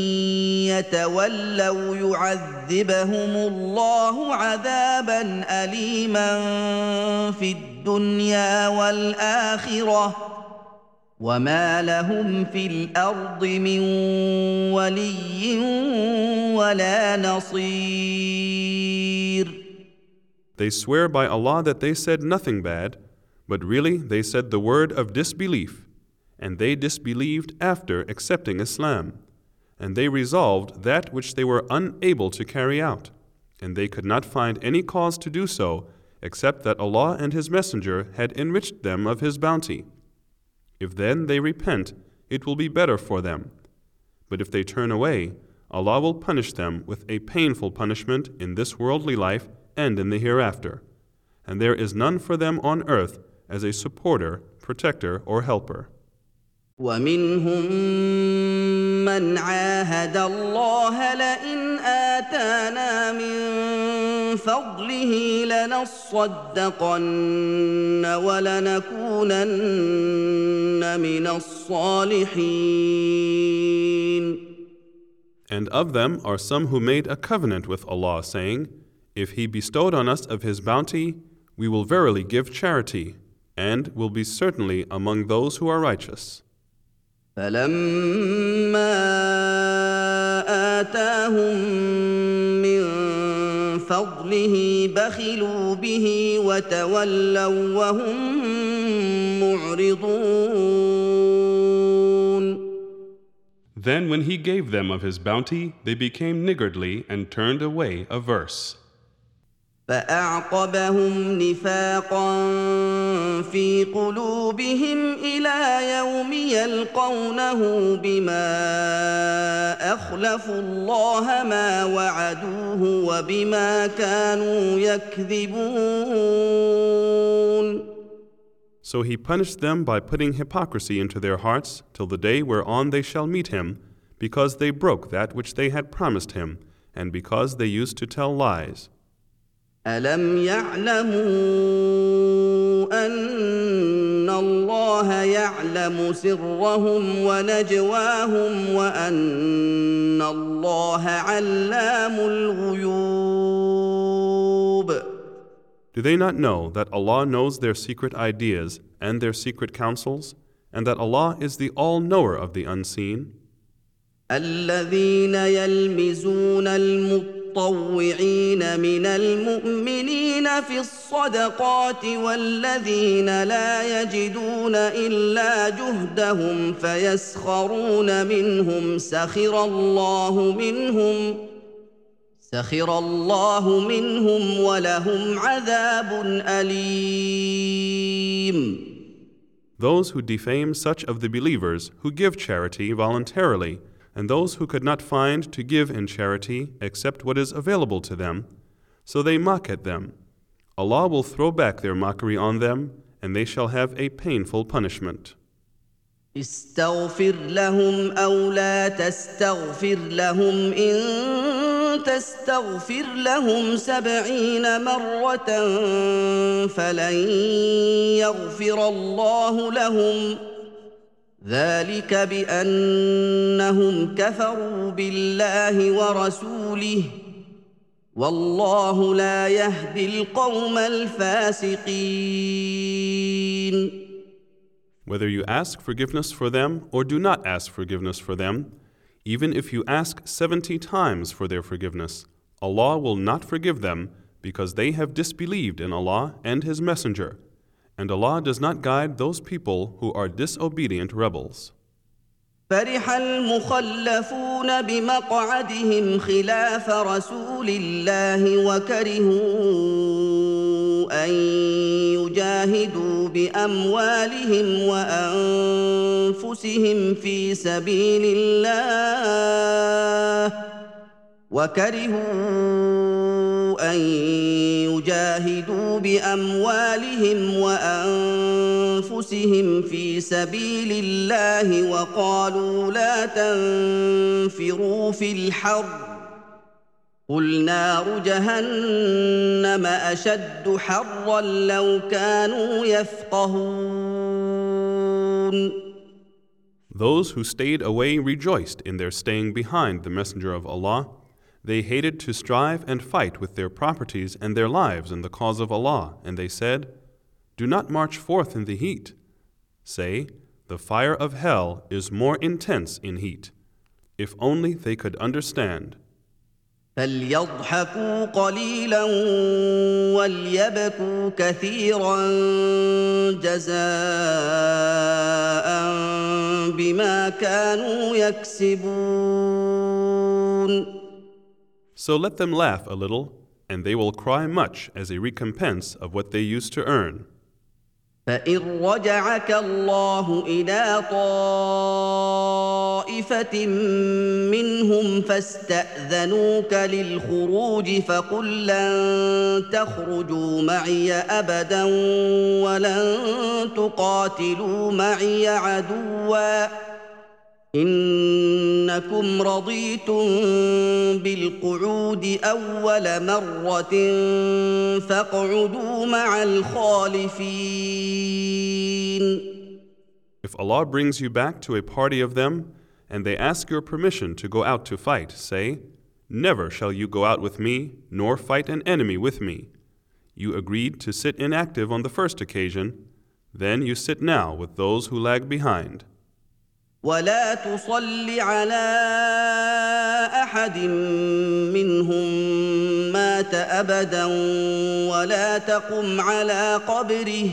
يتولوا يعذبهم الله عذابا أليما في الدنيا والآخرة وما لهم في الأرض من ولي ولا نصير. They swear by Allah that they said nothing bad, but really they said the word of disbelief, and they disbelieved after accepting Islam, and they resolved that which they were unable to carry out, and they could not find any cause to do so except that Allah and His Messenger had enriched them of His bounty. If then they repent, it will be better for them. But if they turn away, Allah will punish them with a painful punishment in this worldly life and in the hereafter. And there is none for them on earth as a supporter, protector, or helper. ومنهم من عاهد الله لئن آتانا من فضله لنصدقن ولنكونن من الصالحين. And of them are some who made a covenant with Allah, saying, If He bestowed on us of His bounty, we will verily give charity, and will be certainly among those who are righteous. فلما آتاهم من فضله بخلوا به وتولوا وهم معرضون. Then when He gave them of His bounty, they became niggardly and turned away averse. فأعقبهم نفاقا في قلوبهم إلى يوم يلقونه بما أخلفوا الله ما وعدوه وبما كانوا يكذبون. So he punished them by putting hypocrisy into their hearts till the day whereon they shall meet him, because they broke that which they had promised him, and because they used to tell lies. ألم يعلموا أن الله يعلم سرهم ونجواهم وأن الله علام الغيوب. Do they not know that Allah knows their secret ideas and their secret counsels, and that Allah is the all-knower of the unseen? الذين يلمزون المطوعين من المؤمنين في الصدقات والذين لا يجدون إلا جهدهم فيسخرون منهم سخر الله منهم ولهم عذاب أليم. Those who defame such of the believers who give charity voluntarily, and those who could not find to give in charity except what is available to them, so they mock at them. Allah will throw back their mockery on them, and they shall have a painful punishment. استغفر لهم أو لا تستغفر لهم إن تستغفر لهم 70 مرة فلن يغفر الله لهم ذلك بأنهم كفروا بالله ورسوله والله لا يهدي القوم الفاسقين. Whether you ask forgiveness for them or do not ask forgiveness for them, even if you ask 70 times for their forgiveness, Allah will not forgive them because they have disbelieved in Allah and His Messenger, and Allah does not guide those people who are disobedient rebels. فرح المخلفون بمقعدهم خلاف رسول الله وكرهوا أن يجاهدوا بأموالهم وأنفسهم في سبيل الله وقالوا لا تنفروا في الحر قل نار جهنم أشد حرا لو كانوا يفقهون. Those who stayed away rejoiced in their staying behind the Messenger of Allah. They hated to strive and fight with their properties and their lives in the cause of Allah, and they said, "Do not march forth in the heat." Say, the fire of hell is more intense in heat. If only they could understand. فليضحكوا قليلا وليبكوا كثيرا جزاء بما كانوا يكسبون. So let them laugh a little, and they will cry much as a recompense of what they used to earn. فإن رجعك الله إلى طائفة منهم فاستأذنوك للخروج فقل لن تخرجوا معي أبدا ولن تقاتلوا معي عدوا إنكم رضيتم بالقعود أول مرة فاقعدوا مع الخالفين. If Allah brings you back to a party of them, and they ask your permission to go out to fight, say, "Never shall you go out with me, nor fight an enemy with me." You agreed to sit inactive on the first occasion, then you sit now with those who lag behind. ولا تصل على أحد منهم مات أبدا ولا تقم على قبره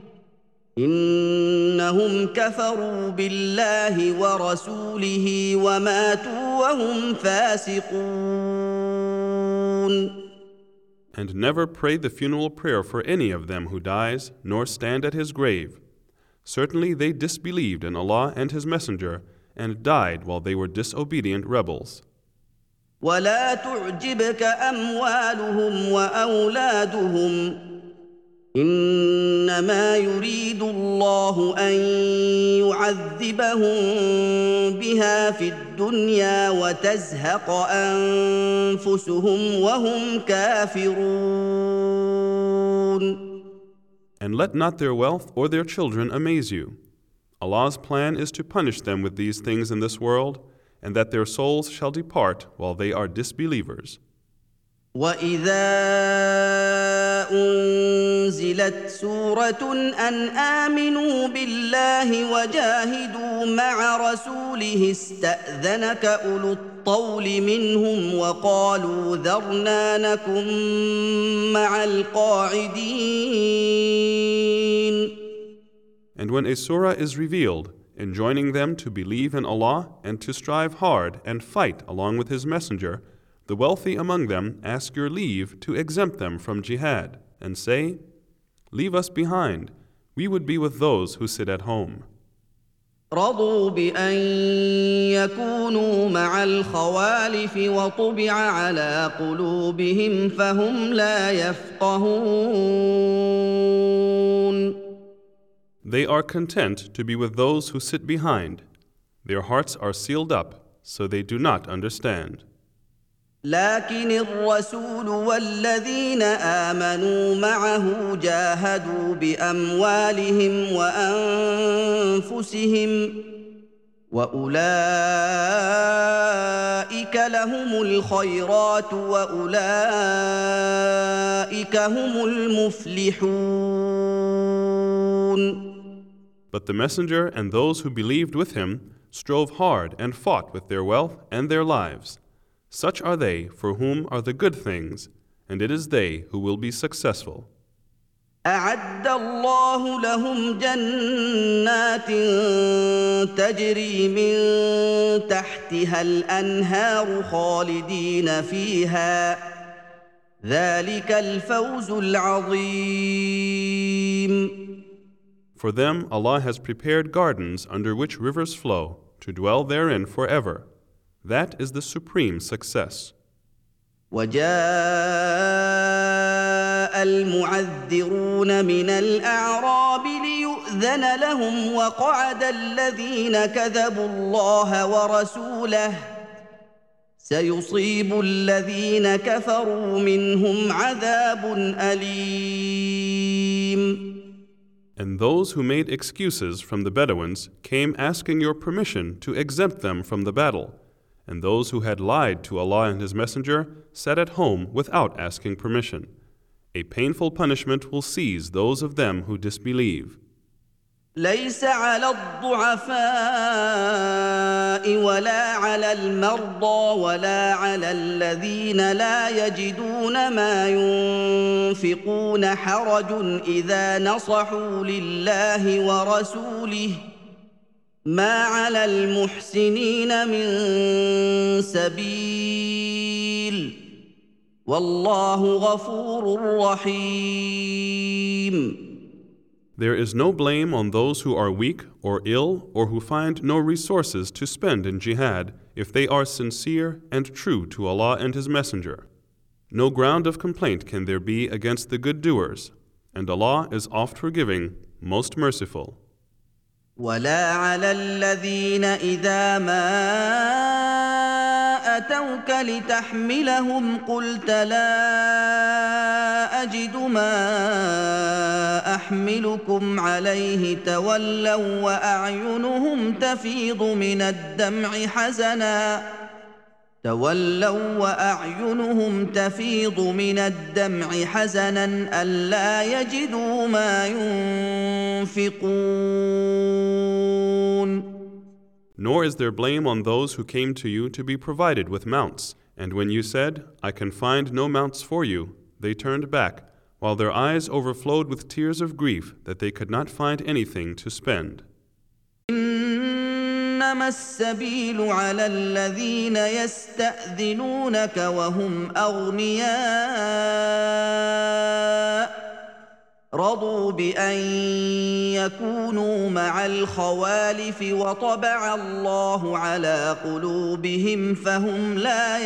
إنهم كفروا بالله ورسوله وماتوا وهم فاسقون. And never pray the funeral prayer for any of them who dies, nor stand at his grave. Certainly they disbelieved in Allah and His Messenger, and died while they were disobedient rebels. ولا تعجبك أموالهم وأولادهم إنما يريد الله أن يعذبهم بها في الدنيا وتزهق أنفسهم وهم كافرون. And let not their wealth or their children amaze you. Allah's plan is to punish them with these things in this world, and that their souls shall depart while they are disbelievers. وَإِذَا أُنزِلَتْ سُورَةٌ أَنْ آمِنُوا بِاللَّهِ وَجَاهِدُوا مَعَ رَسُولِهِ اسْتَأْذَنَكَ أُولُو الطَّوْلِ مِنْهُمْ وَقَالُوا ذَرْنَا نَكُن مَّعَ الْقَاعِدِينَ. And when a surah is revealed, enjoining them to believe in Allah and to strive hard and fight along with His Messenger, the wealthy among them ask your leave to exempt them from jihad, and say, "Leave us behind, we would be with those who sit at home." رضوا بأن يكونوا مع الخوالف وطبع على قلوبهم فهم لا يفقهون. They are content to be with those who sit behind. Their hearts are sealed up, so they do not understand. لكن الرسول والذين آمنوا معه جاهدوا بأموالهم وأنفسهم وأولئك لهم الخيرات وأولئك هم المفلحون. But the Messenger and those who believed with him strove hard and fought with their wealth and their lives. Such are they for whom are the good things, and it is they who will be successful. أعد الله لهم جنات تجري من تحتها الأنهار خالدين فيها ذلك الفوز العظيم. For them Allah has prepared gardens under which rivers flow, to dwell therein forever. That is the supreme success. وجاء المعذرون من الأعراب ليؤذن لهم وقعد الذين كذبوا الله ورسوله سيصيب الذين كفروا منهم عذاب أليم. And those who made excuses from the Bedouins came asking your permission to exempt them from the battle. And those who had lied to Allah and His Messenger sat at home without asking permission. A painful punishment will seize those of them who disbelieve. ليس على الضعفاء ولا على المرضى ولا على الذين لا يجدون ما ينفقون حرج إذا نصحوا لله ورسوله ما على المحسنين من سبيل والله غفور رحيم. There is no blame on those who are weak or ill or who find no resources to spend in jihad if they are sincere and true to Allah and His Messenger. No ground of complaint can there be against the good doers, and Allah is oft forgiving, most merciful. ولا على الذين إذا ما أتوك لتحملهم قلت لا أجد ما أحملكم عليه تولوا وأعينهم تفيض من الدمع حزنا ألا يجدوا ما ينفقون. Nor is there blame on those who came to you to be provided with mounts, and when you said, "I can find no mounts for you," they turned back, while their eyes overflowed with tears of grief that they could not find anything to spend. إنما السبيل على الذين يستأذنونك وهم أغنياء رضوا بأن يكونوا مع الخوالف وطبع الله على قلوبهم فهم لا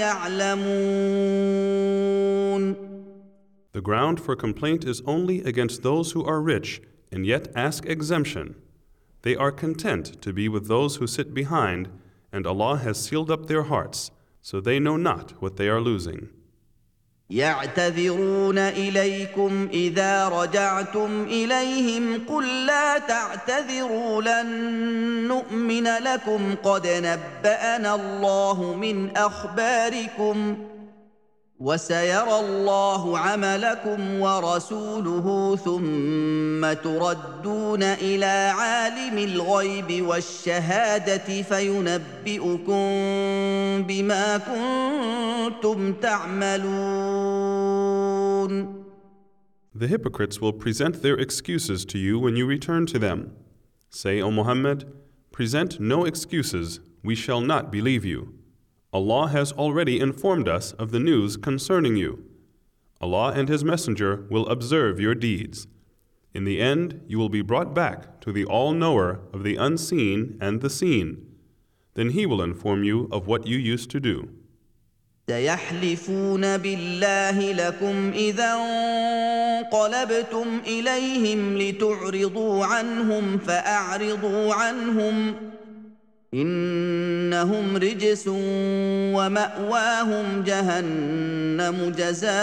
يعلمون. The ground for complaint is only against those who are rich and yet ask exemption. They are content to be with those who sit behind, and Allah has sealed up their hearts, so they know not what they are losing. يعتذرون إليكم إذا رجعتم إليهم قل لا تعتذروا لن نؤمن لكم قد نبأنا الله من أخباركم وسيرى الله عملكم ورسوله ثم تردون إلى عالم الغيب والشهادة فينبئكم بما كنتم تعملون. The hypocrites will present their excuses to you when you return to them. Say, O Muhammad, present no excuses, we shall not believe you. Allah has already informed us of the news concerning you. Allah and His Messenger will observe your deeds. In the end, you will be brought back to the All-Knower of the unseen and the seen. Then He will inform you of what you used to do. سيحلفون بالله لكم إذا انقلبتم إليهم لتعرضوا عنهم فأعرضوا عنهم إنهم رجس ومأواهم جهنم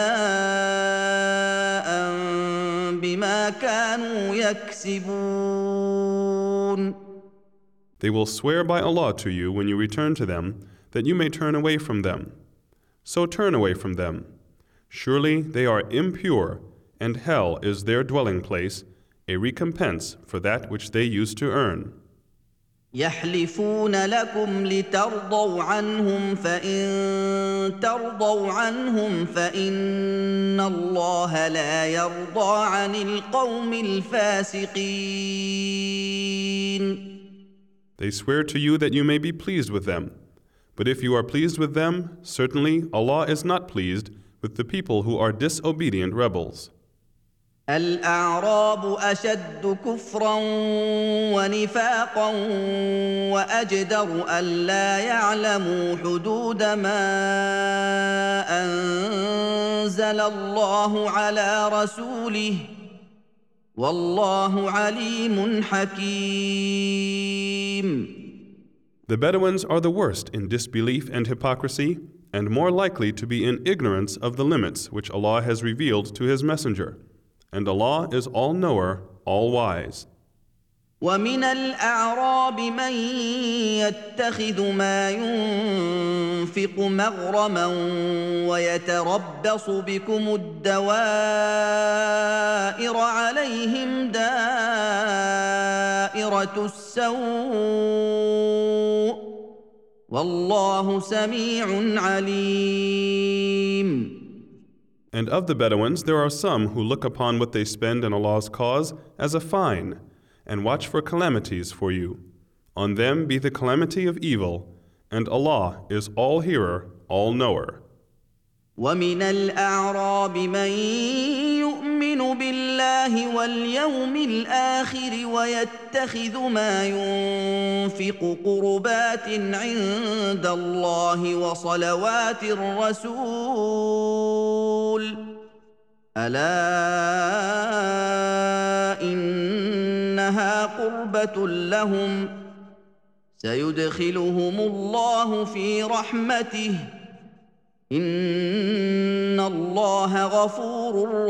جزاء بما كانوا يكسبون. They will swear by Allah to you when you return to them that you may turn away from them. So turn away from them. Surely they are impure, and hell is their dwelling place, a recompense for that which they used to earn. يحلفون لكم لترضوا عنهم فإن ترضوا عنهم فإن الله لا يرضى عن القوم الفاسقين. They swear to you that you may be pleased with them. But if you are pleased with them, certainly Allah is not pleased with the people who are disobedient rebels. الأعراب أشد كفرا ونفاقا وأجدر ألا يعلموا حدود ما أنزل الله على رسوله والله عليم حكيم. The Bedouins are the worst in disbelief and hypocrisy, and more likely to be in ignorance of the limits which Allah has revealed to His Messenger. And Allah is all-knower, all-wise. ومن الأعراب من يتخذ ما ينفق مغرما ويتربص بكم الدوائر عليهم دائرة السوء والله سميع عليم. And of the Bedouins there are some who look upon what they spend in Allah's cause as a fine, and watch for calamities for you. On them be the calamity of evil, and Allah is all-hearer, all-knower. ومن الأعراب من يؤمن بالله واليوم الآخر ويتخذ ما ينفق قربات عند الله وصلوات الرسول ألا إنها قربة لهم سيدخلهم الله في رحمته إن الله غفور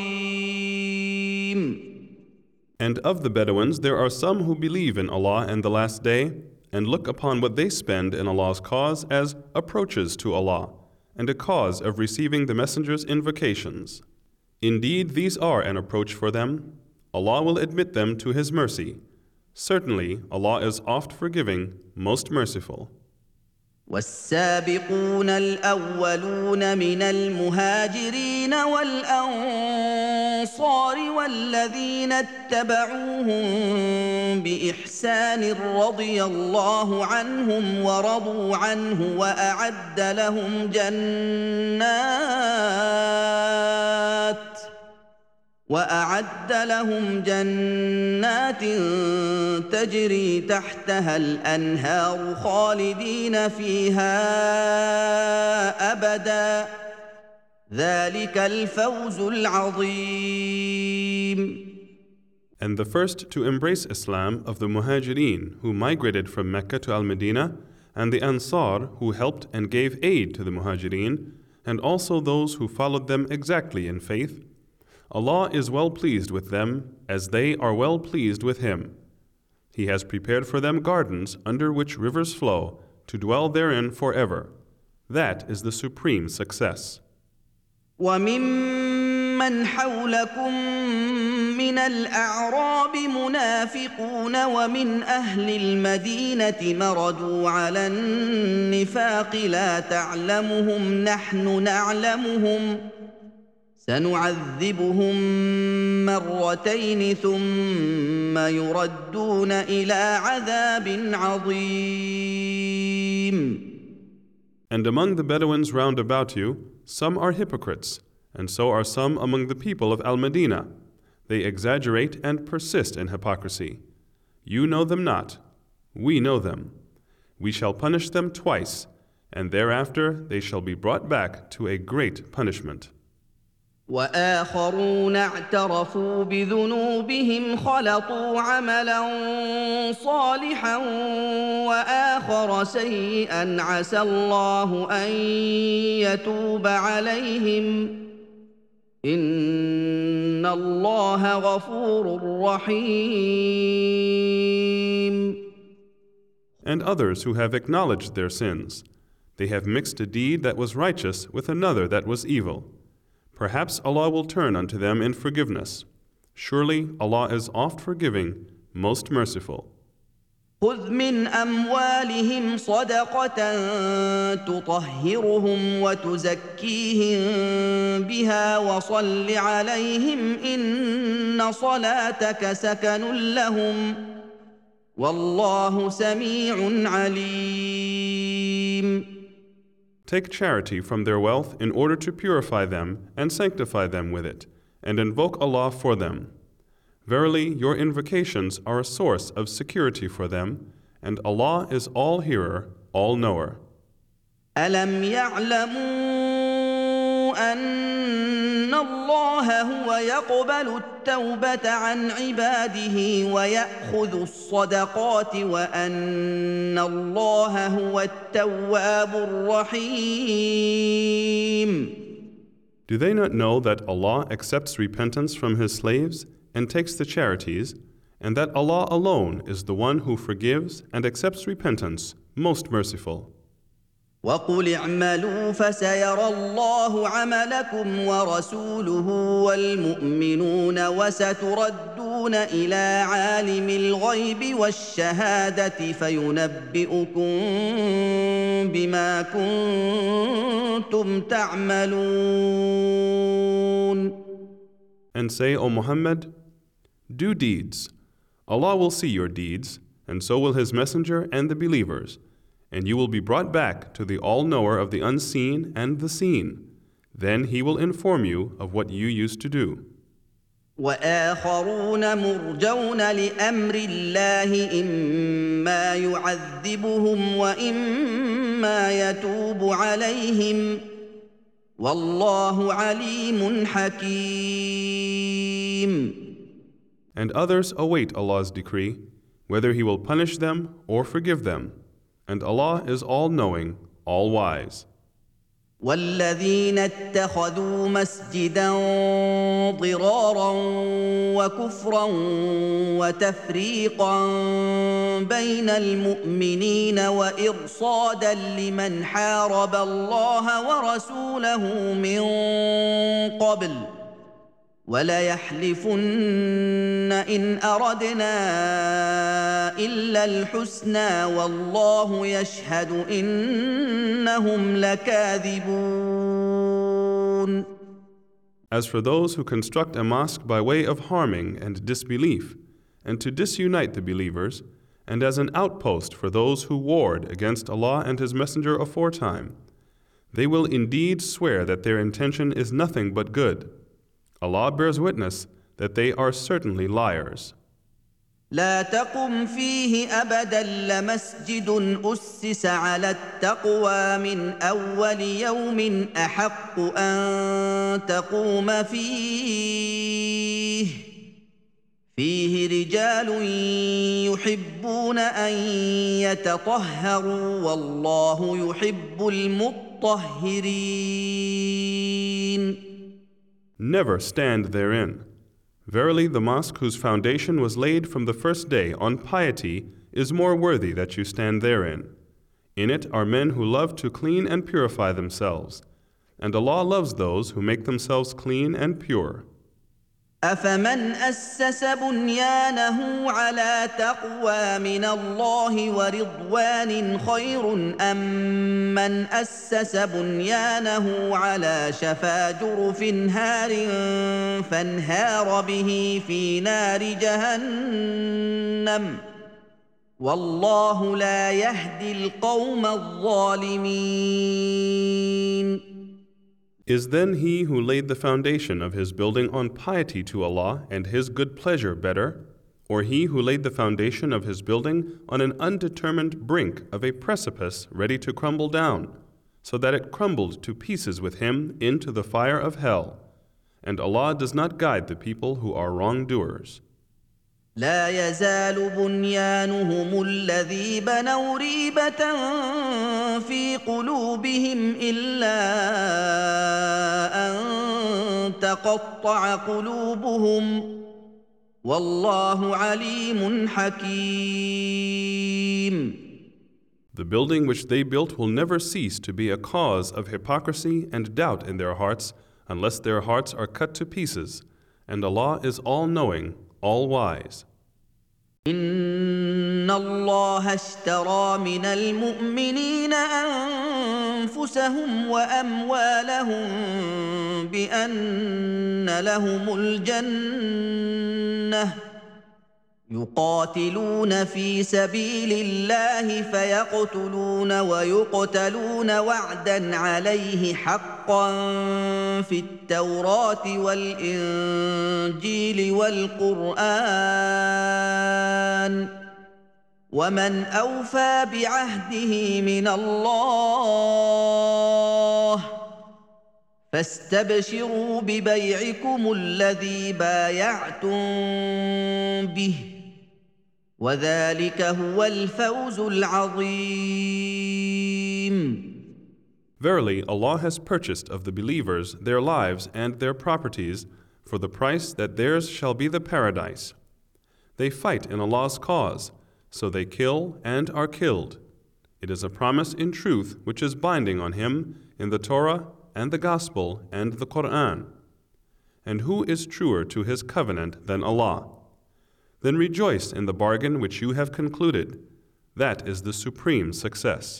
رحيم. And of the Bedouins there are some who believe in Allah and the Last Day, and look upon what they spend in Allah's cause as approaches to Allah, and a cause of receiving the Messenger's invocations. Indeed, these are an approach for them. Allah will admit them to His mercy. Certainly, Allah is oft forgiving, most merciful. والسابقون الأولون من المهاجرين والأنصار والذين اتبعوهم بإحسان رضي الله عنهم ورضوا عنه وأعد لهم جنات تجري تحتها الأنهار خالدين فيها أبدا ذلك الفوز العظيم. And the first to embrace Islam of the Muhajirin who migrated from Mecca to Al-Medina, and the Ansar who helped and gave aid to the Muhajirin, and also those who followed them exactly in faith, Allah is well pleased with them as they are well pleased with Him. He has prepared for them gardens under which rivers flow to dwell therein forever. That is the supreme success. وَمِمَّنْ حَوْلَكُمْ مِنَ الْأَعْرَابِ مُنَافِقُونَ وَمِنْ أَهْلِ الْمَدِينَةِ مَرَدُوا عَلَى النِّفَاقِ لَا تَعْلَمُهُمْ نَحْنُ نَعْلَمُهُمْ سنعذبهم مرتين ثم يردون إلى عذاب عظيم. And among the Bedouins round about you, some are hypocrites, and so are some among the people of Al-Medina. They exaggerate and persist in hypocrisy. You know them not, we know them. We shall punish them twice, and thereafter they shall be brought back to a great punishment. وآخرون اعترفوا بذنوبهم خلطوا عملا صالحا وآخر سيئا عسى الله أن يتوب عليهم إن الله غفور رحيم. And others who have acknowledged their sins, they have mixed a deed that was righteous with another that was evil. Perhaps Allah will turn unto them in forgiveness. Surely Allah is oft forgiving, most merciful. خذ من أموالهم صدقة تطهرهم وتزكيهم بها وصل عليهم إن صلاتك سكن لهم والله سميع عليم. Take charity from their wealth in order to purify them and sanctify them with it, and invoke Allah for them. Verily, your invocations are a source of security for them, and Allah is all-hearer, all-knower. أَلَمْ يَعْلَمُوا أَنَّ اللَّهَ هُوَ يَقْبَلُ التَّوْبَةَ عَنْ عِبَادِهِ وَيَأْخُذُ الصَّدَقَاتِ وَأَنَّ اللَّهَ هُوَ التَّوَّابُ الرَّحِيمُ. Do they not know that Allah accepts repentance from His slaves and takes the charities, and that Allah alone is the one who forgives and accepts repentance, most merciful? وَقُلِ اعْمَلُوا فَسَيَرَى اللَّهُ عَمَلَكُمْ وَرَسُولُهُ وَالْمُؤْمِنُونَ وَسَتُرَدُّونَ إِلَى عَالِمِ الْغَيْبِ وَالشَّهَادَةِ فَيُنَبِّئُكُم بِمَا كُنتُمْ تَعْمَلُونَ. And say, O Muhammad, do deeds. Allah will see your deeds, and so will His Messenger and the believers. And you will be brought back to the all-knower of the unseen and the seen. Then He will inform you of what you used to do. وآخرون مرجون لأمر الله إما يعذبهم وإما يتوب عليهم والله عليم حكيم. And others await Allah's decree, whether He will punish them or forgive them. And Allah is all-knowing, all-wise. والذين اتخذوا مسجدا ضرارا وكفرا وتفريقا بين المؤمنين وإرصادا لمن حارب الله ورسوله من قبل وليحلفن إن أردنا إلا الحسنى والله يشهد إنهم لكاذبون. As for those who construct a mosque by way of harming and disbelief, and to disunite the believers, and as an outpost for those who warred against Allah and His Messenger aforetime, they will indeed swear that their intention is nothing but good. Allah bears witness that they are certainly liars. لا تقم فيه أبدا لمسجد أسس على التقوى من أول يوم أحق أن تقوم فيه رجال يحبون أن يتطهروا والله يحب المطهرين. Never stand therein. Verily, the mosque whose foundation was laid from the first day on piety is more worthy that you stand therein. In it are men who love to clean and purify themselves, and Allah loves those who make themselves clean and pure. أفمن أسس بنيانه على تقوى من الله ورضوان خير أم من أسس بنيانه على شفا جرف هار فانهار به في نار جهنم والله لا يهدي القوم الظالمين. Is then he who laid the foundation of his building on piety to Allah and His good pleasure better, or he who laid the foundation of his building on an undetermined brink of a precipice ready to crumble down, so that it crumbled to pieces with him into the fire of hell? And Allah does not guide the people who are wrongdoers. لا يزال بنيانهم الذي بنوا ريبة في قلوبهم إلا أن تقطع قلوبهم والله عليم حكيم. The building which they built will never cease to be a cause of hypocrisy and doubt in their hearts unless their hearts are cut to pieces, and Allah is all-knowing, all-wise. إن الله اشترى من المؤمنين أنفسهم وأموالهم بأن لهم الجنة يقاتلون في سبيل الله فيقتلون ويقتلون وعدا عليه حقا في التوراة والإنجيل والقرآن ومن أوفى بعهده من الله فاستبشروا ببيعكم الذي بايعتم به وذلك هو الفوز العظيم. Verily, Allah has purchased of the believers their lives and their properties for the price that theirs shall be the paradise. They fight in Allah's cause, so they kill and are killed. It is a promise in truth which is binding on him in the Torah and the Gospel and the Quran. And who is truer to his covenant than Allah? Then rejoice in the bargain which you have concluded. That is the supreme success.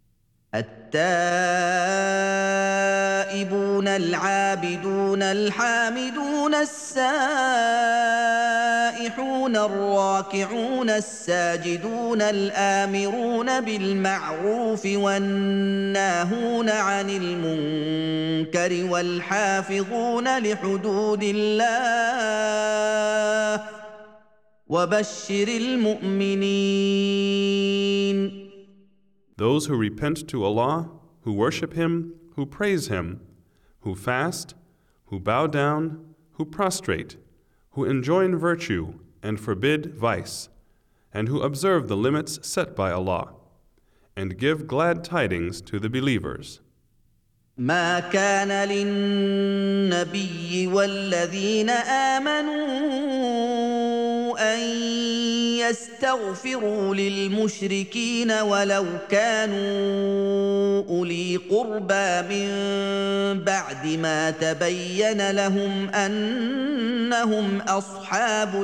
التائبون العابدون الحامدون السائحون الراكعون الساجدون الآمرون بالمعروف والناهون عن المنكر والحافظون لحدود الله وبشر المؤمنين. Those who repent to Allah, who worship Him, who praise Him, who fast, who bow down, who prostrate, who enjoin virtue and forbid vice, and who observe the limits set by Allah, and give glad tidings to the believers. ما كان للنبي والذين آمنوا أن يستغفروا للمشركين ولو كانوا أولي قربى من بعد ما تبين لهم أنهم أصحاب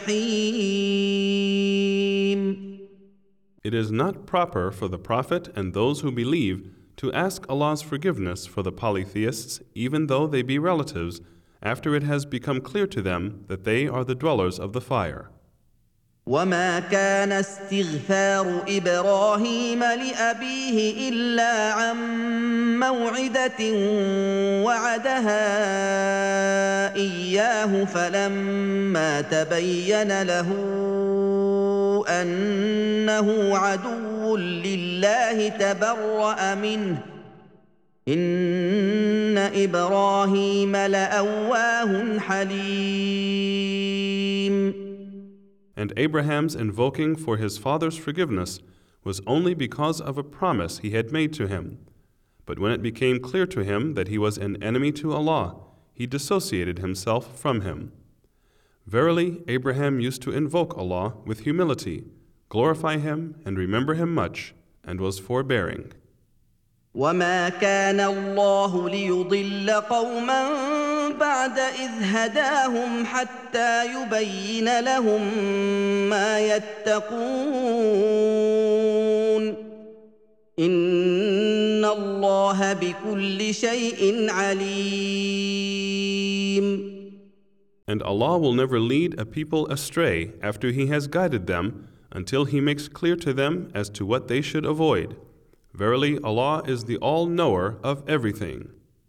الجحيم. It is not proper for the Prophet and those who believe to ask Allah's forgiveness for the polytheists, even though they be relatives, after it has become clear to them that they are the dwellers of the fire. وما كان استغفار إبراهيم لأبيه إلا عن موعدة وعدها إياه فلما تبين له أنه عدو لله تبرأ منه إن إبراهيم لأواه حليم. And Abraham's invoking for his father's forgiveness was only because of a promise he had made to him. But when it became clear to him that he was an enemy to Allah, he dissociated himself from him. Verily, Abraham used to invoke Allah with humility, glorify Him and remember Him much, and was forbearing. وما كان الله ليضل قوما بعد إذ هداهم حتى يبين لهم ما يتقون إن الله بكل شيء عليم. And Allah will never lead a people astray after He has guided them until He makes clear to them as to what they should avoid. Verily, Allah is the all-knower of everything.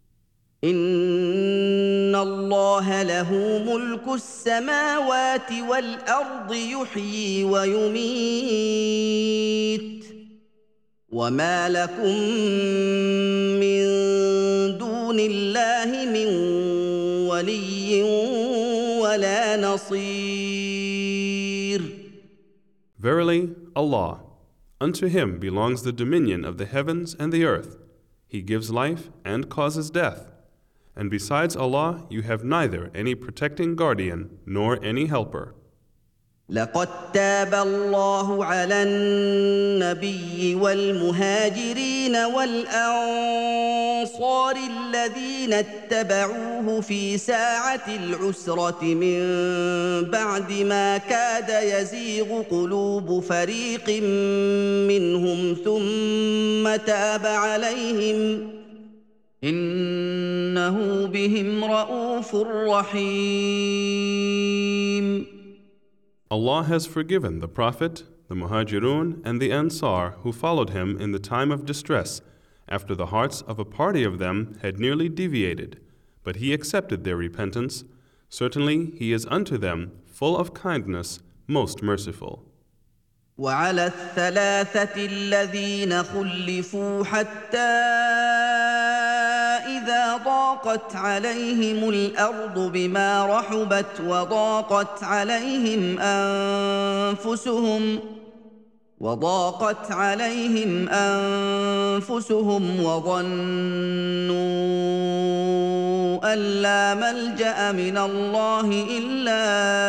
إن الله له ملك السماوات والأرض يحيي ويميت وما لكم من دون الله من ولي ولا نصير. Verily, Allah, unto Him belongs the dominion of the heavens and the earth. He gives life and causes death. And besides Allah, you have neither any protecting guardian nor any helper. لقد تاب الله على النبي والمهاجرين والأنصار الذين اتبعوه في ساعة العسرة من بعد ما كاد يزيغ قلوب فريق منهم ثم تاب عليهم إنه بهم رءوف رحيم. Allah has forgiven the Prophet, the Muhajirun, and the Ansar who followed him in the time of distress, after the hearts of a party of them had nearly deviated, but He accepted their repentance. Certainly He is unto them full of kindness, most merciful. وعلى الثلاثة الذين خلفوا حتى إذا ضاقت عليهم الأرض بما رحبت وضاقت عليهم أنفسهم وظنوا أن لا ملجأ من الله إلا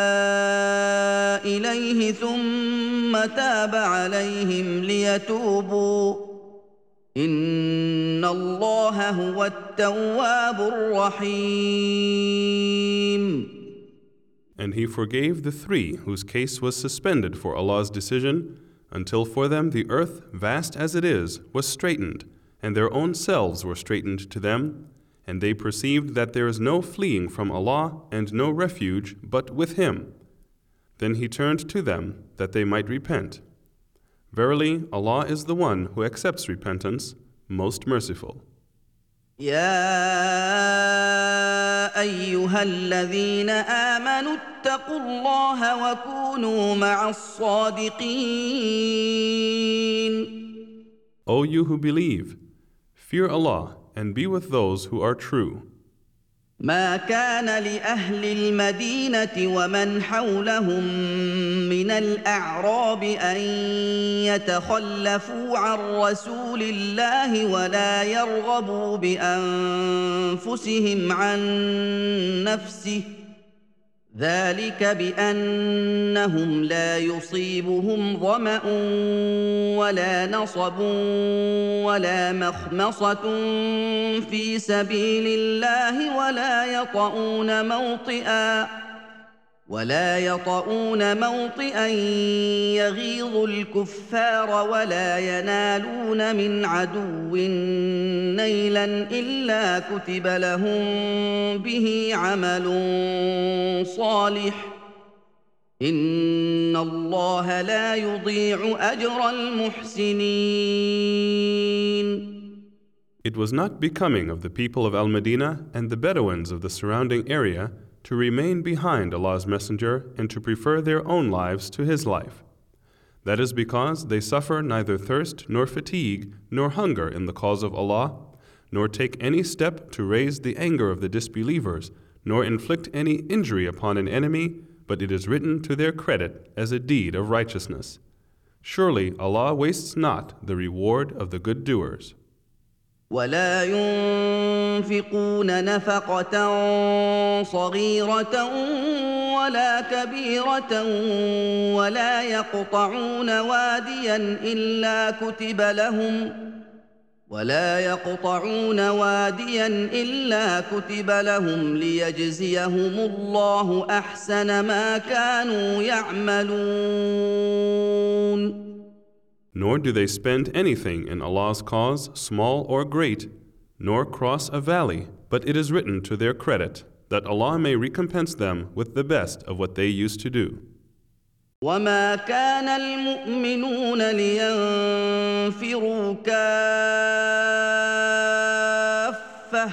إليه ثم تاب عليهم ليتوبوا إن الله هو التواب الرحيم. And He forgave the three whose case was suspended for Allah's decision, until for them the earth, vast as it is, was straightened, and their own selves were straightened to them, and they perceived that there is no fleeing from Allah and no refuge but with Him. Then He turned to them that they might repent. Verily, Allah is the one who accepts repentance, most merciful. يا أيها الذين آمنوا اتقوا الله وكونوا مع الصادقين. O you who believe, fear Allah and be with those who are true. ما كان لأهل المدينة ومن حولهم من الأعراب أن يتخلفوا عن رسول الله ولا يرغبوا بأنفسهم عن نفسه ذلك بأنهم لا يصيبهم ظمأ ولا نصب ولا مخمصة في سبيل الله ولا يطؤون موطئا يغيظ الكفار ولا ينالون من عدو نيلا إلا كتب لهم به عمل صالح إن الله لا يضيع أجر المحسنين. It was not becoming of the people of Al-Madinah and the Bedouins of the surrounding area to remain behind Allah's Messenger and to prefer their own lives to his life. That is because they suffer neither thirst nor fatigue nor hunger in the cause of Allah, nor take any step to raise the anger of the disbelievers, nor inflict any injury upon an enemy, but it is written to their credit as a deed of righteousness. Surely Allah wastes not the reward of the good doers. ولا ينفقون نفقة صغيرة ولا كبيرة ولا يقطعون واديا إلا كتب لهم ليجزيهم الله أحسن ما كانوا يعملون. Nor do they spend anything in Allah's cause, small or great, nor cross a valley, but it is written to their credit, that Allah may recompense them with the best of what they used to do. وما كان المؤمنون لينفروا كافة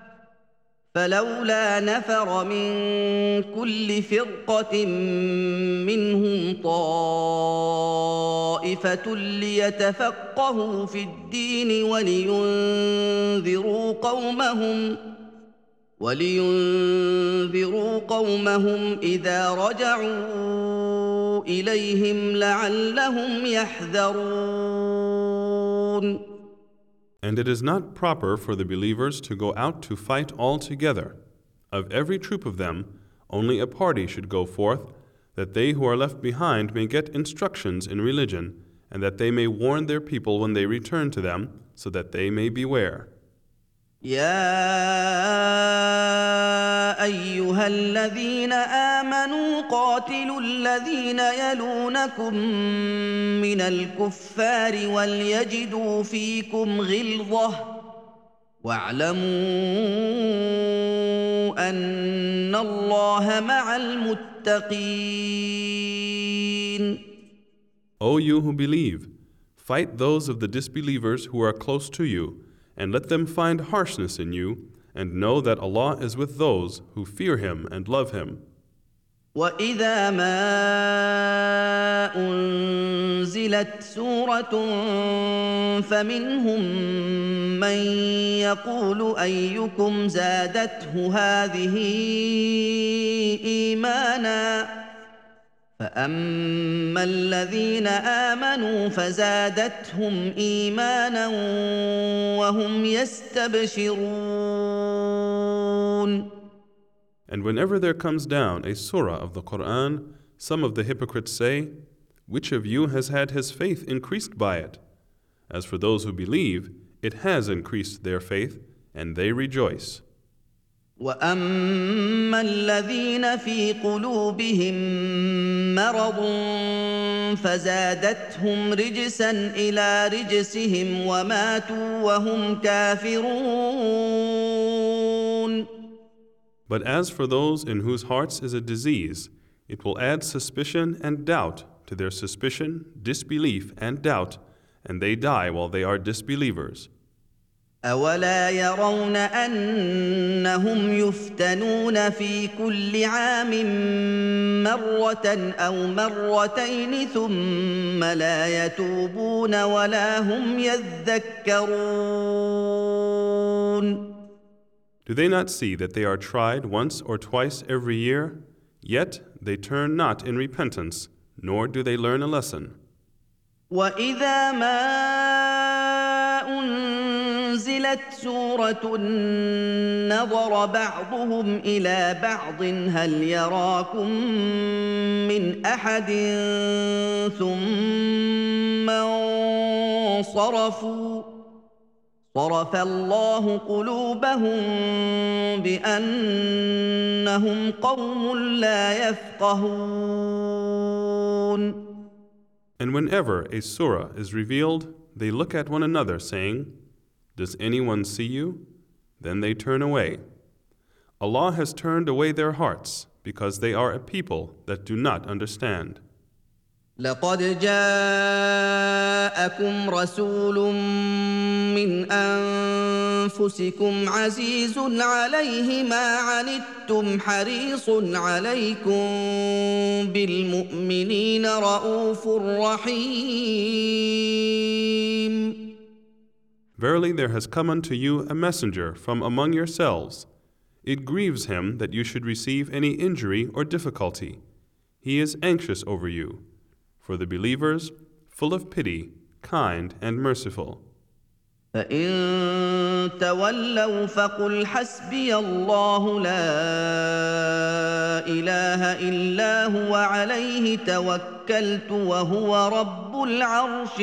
فلولا نفر من كل فرقة منهم طائفة ليتفقهوا في الدين ولينذروا قومهم إذا رجعوا إليهم لعلهم يحذرون. And it is not proper for the believers to go out to fight all together. Of every troop of them, only a party should go forth, that they who are left behind may get instructions in religion, and that they may warn their people when they return to them, so that they may beware. يا أيها الذين آمنوا قاتلوا الذين يلونكم من الكفار وليجدوا فيكم غلظة واعلموا أن الله مع المتقين. O you who believe, fight those of the disbelievers who are close to you, and let them find harshness in you, and know that Allah is with those who fear Him and love Him. وَإِذَا مَا أُنزِلَتْ سُورَةٌ فَمِنْهُم مَّن يَقُولُ أَيُّكُمْ زَادَتْهُ هَٰذِهِ إِيمَانًا فَأَمَّا الَّذِينَ آمَنُوا فَزَادَتْهُمْ إِيمَانًا وَهُمْ يَسْتَبْشِرُونَ. And whenever there comes down a surah of the Quran, some of the hypocrites say, "Which of you has had his faith increased by it?" As for those who believe, it has increased their faith, and they rejoice. وَأَمَّا الَّذِينَ فِي قُلُوبِهِم مَّرَضٌ فَزَادَتْهُمْ رِجْسًا إِلَىٰ رِجْسِهِمْ وَمَاتُوا وَهُمْ كَافِرُونَ. But as for those in whose hearts is a disease, it will add suspicion and doubt to their suspicion, disbelief and doubt, and they die while they are disbelievers. أَوَلَا يَرَوْنَ أَنَّهُمْ يُفْتَنُونَ فِي كُلِّ عَامٍ مَّرَّةً أَوْ مَرَّتَيْنِ ثُمَّ لَا يَتُوبُونَ وَلَا هُمْ يَذَّكَّرُونَ. Do they not see that they are tried once or twice every year? Yet they turn not in repentance, nor do they learn a lesson. وَإِذَا مَا أنزلت سورة نظر بعضهم إلى بعض هل يراكم من أحد ثم انصرفوا صرف الله قلوبهم بأنهم قوم لا يفقهون. And whenever a surah is revealed, they look at one another, saying, "Does anyone see you?" Then they turn away. Allah has turned away their hearts because they are a people that do not understand. لقد جاءكم رسول من أنفسكم عزيز عليه ما عنتم حريص عليكم بالمؤمنين رءوف رحيم. Verily there has come unto you a messenger from among yourselves. It grieves him that you should receive any injury or difficulty. He is anxious over you. For the believers, full of pity, kind and merciful. فإن تولوا فقل حسبي الله لا إله إلا هو عليه توكلت وهو رب العرش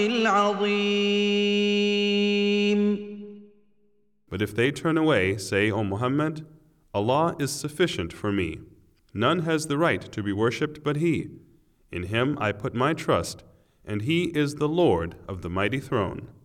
العظيم. But if they turn away, say, O Muhammad, Allah is sufficient for me. None has the right to be worshipped but He. In Him I put my trust, and He is the Lord of the mighty throne.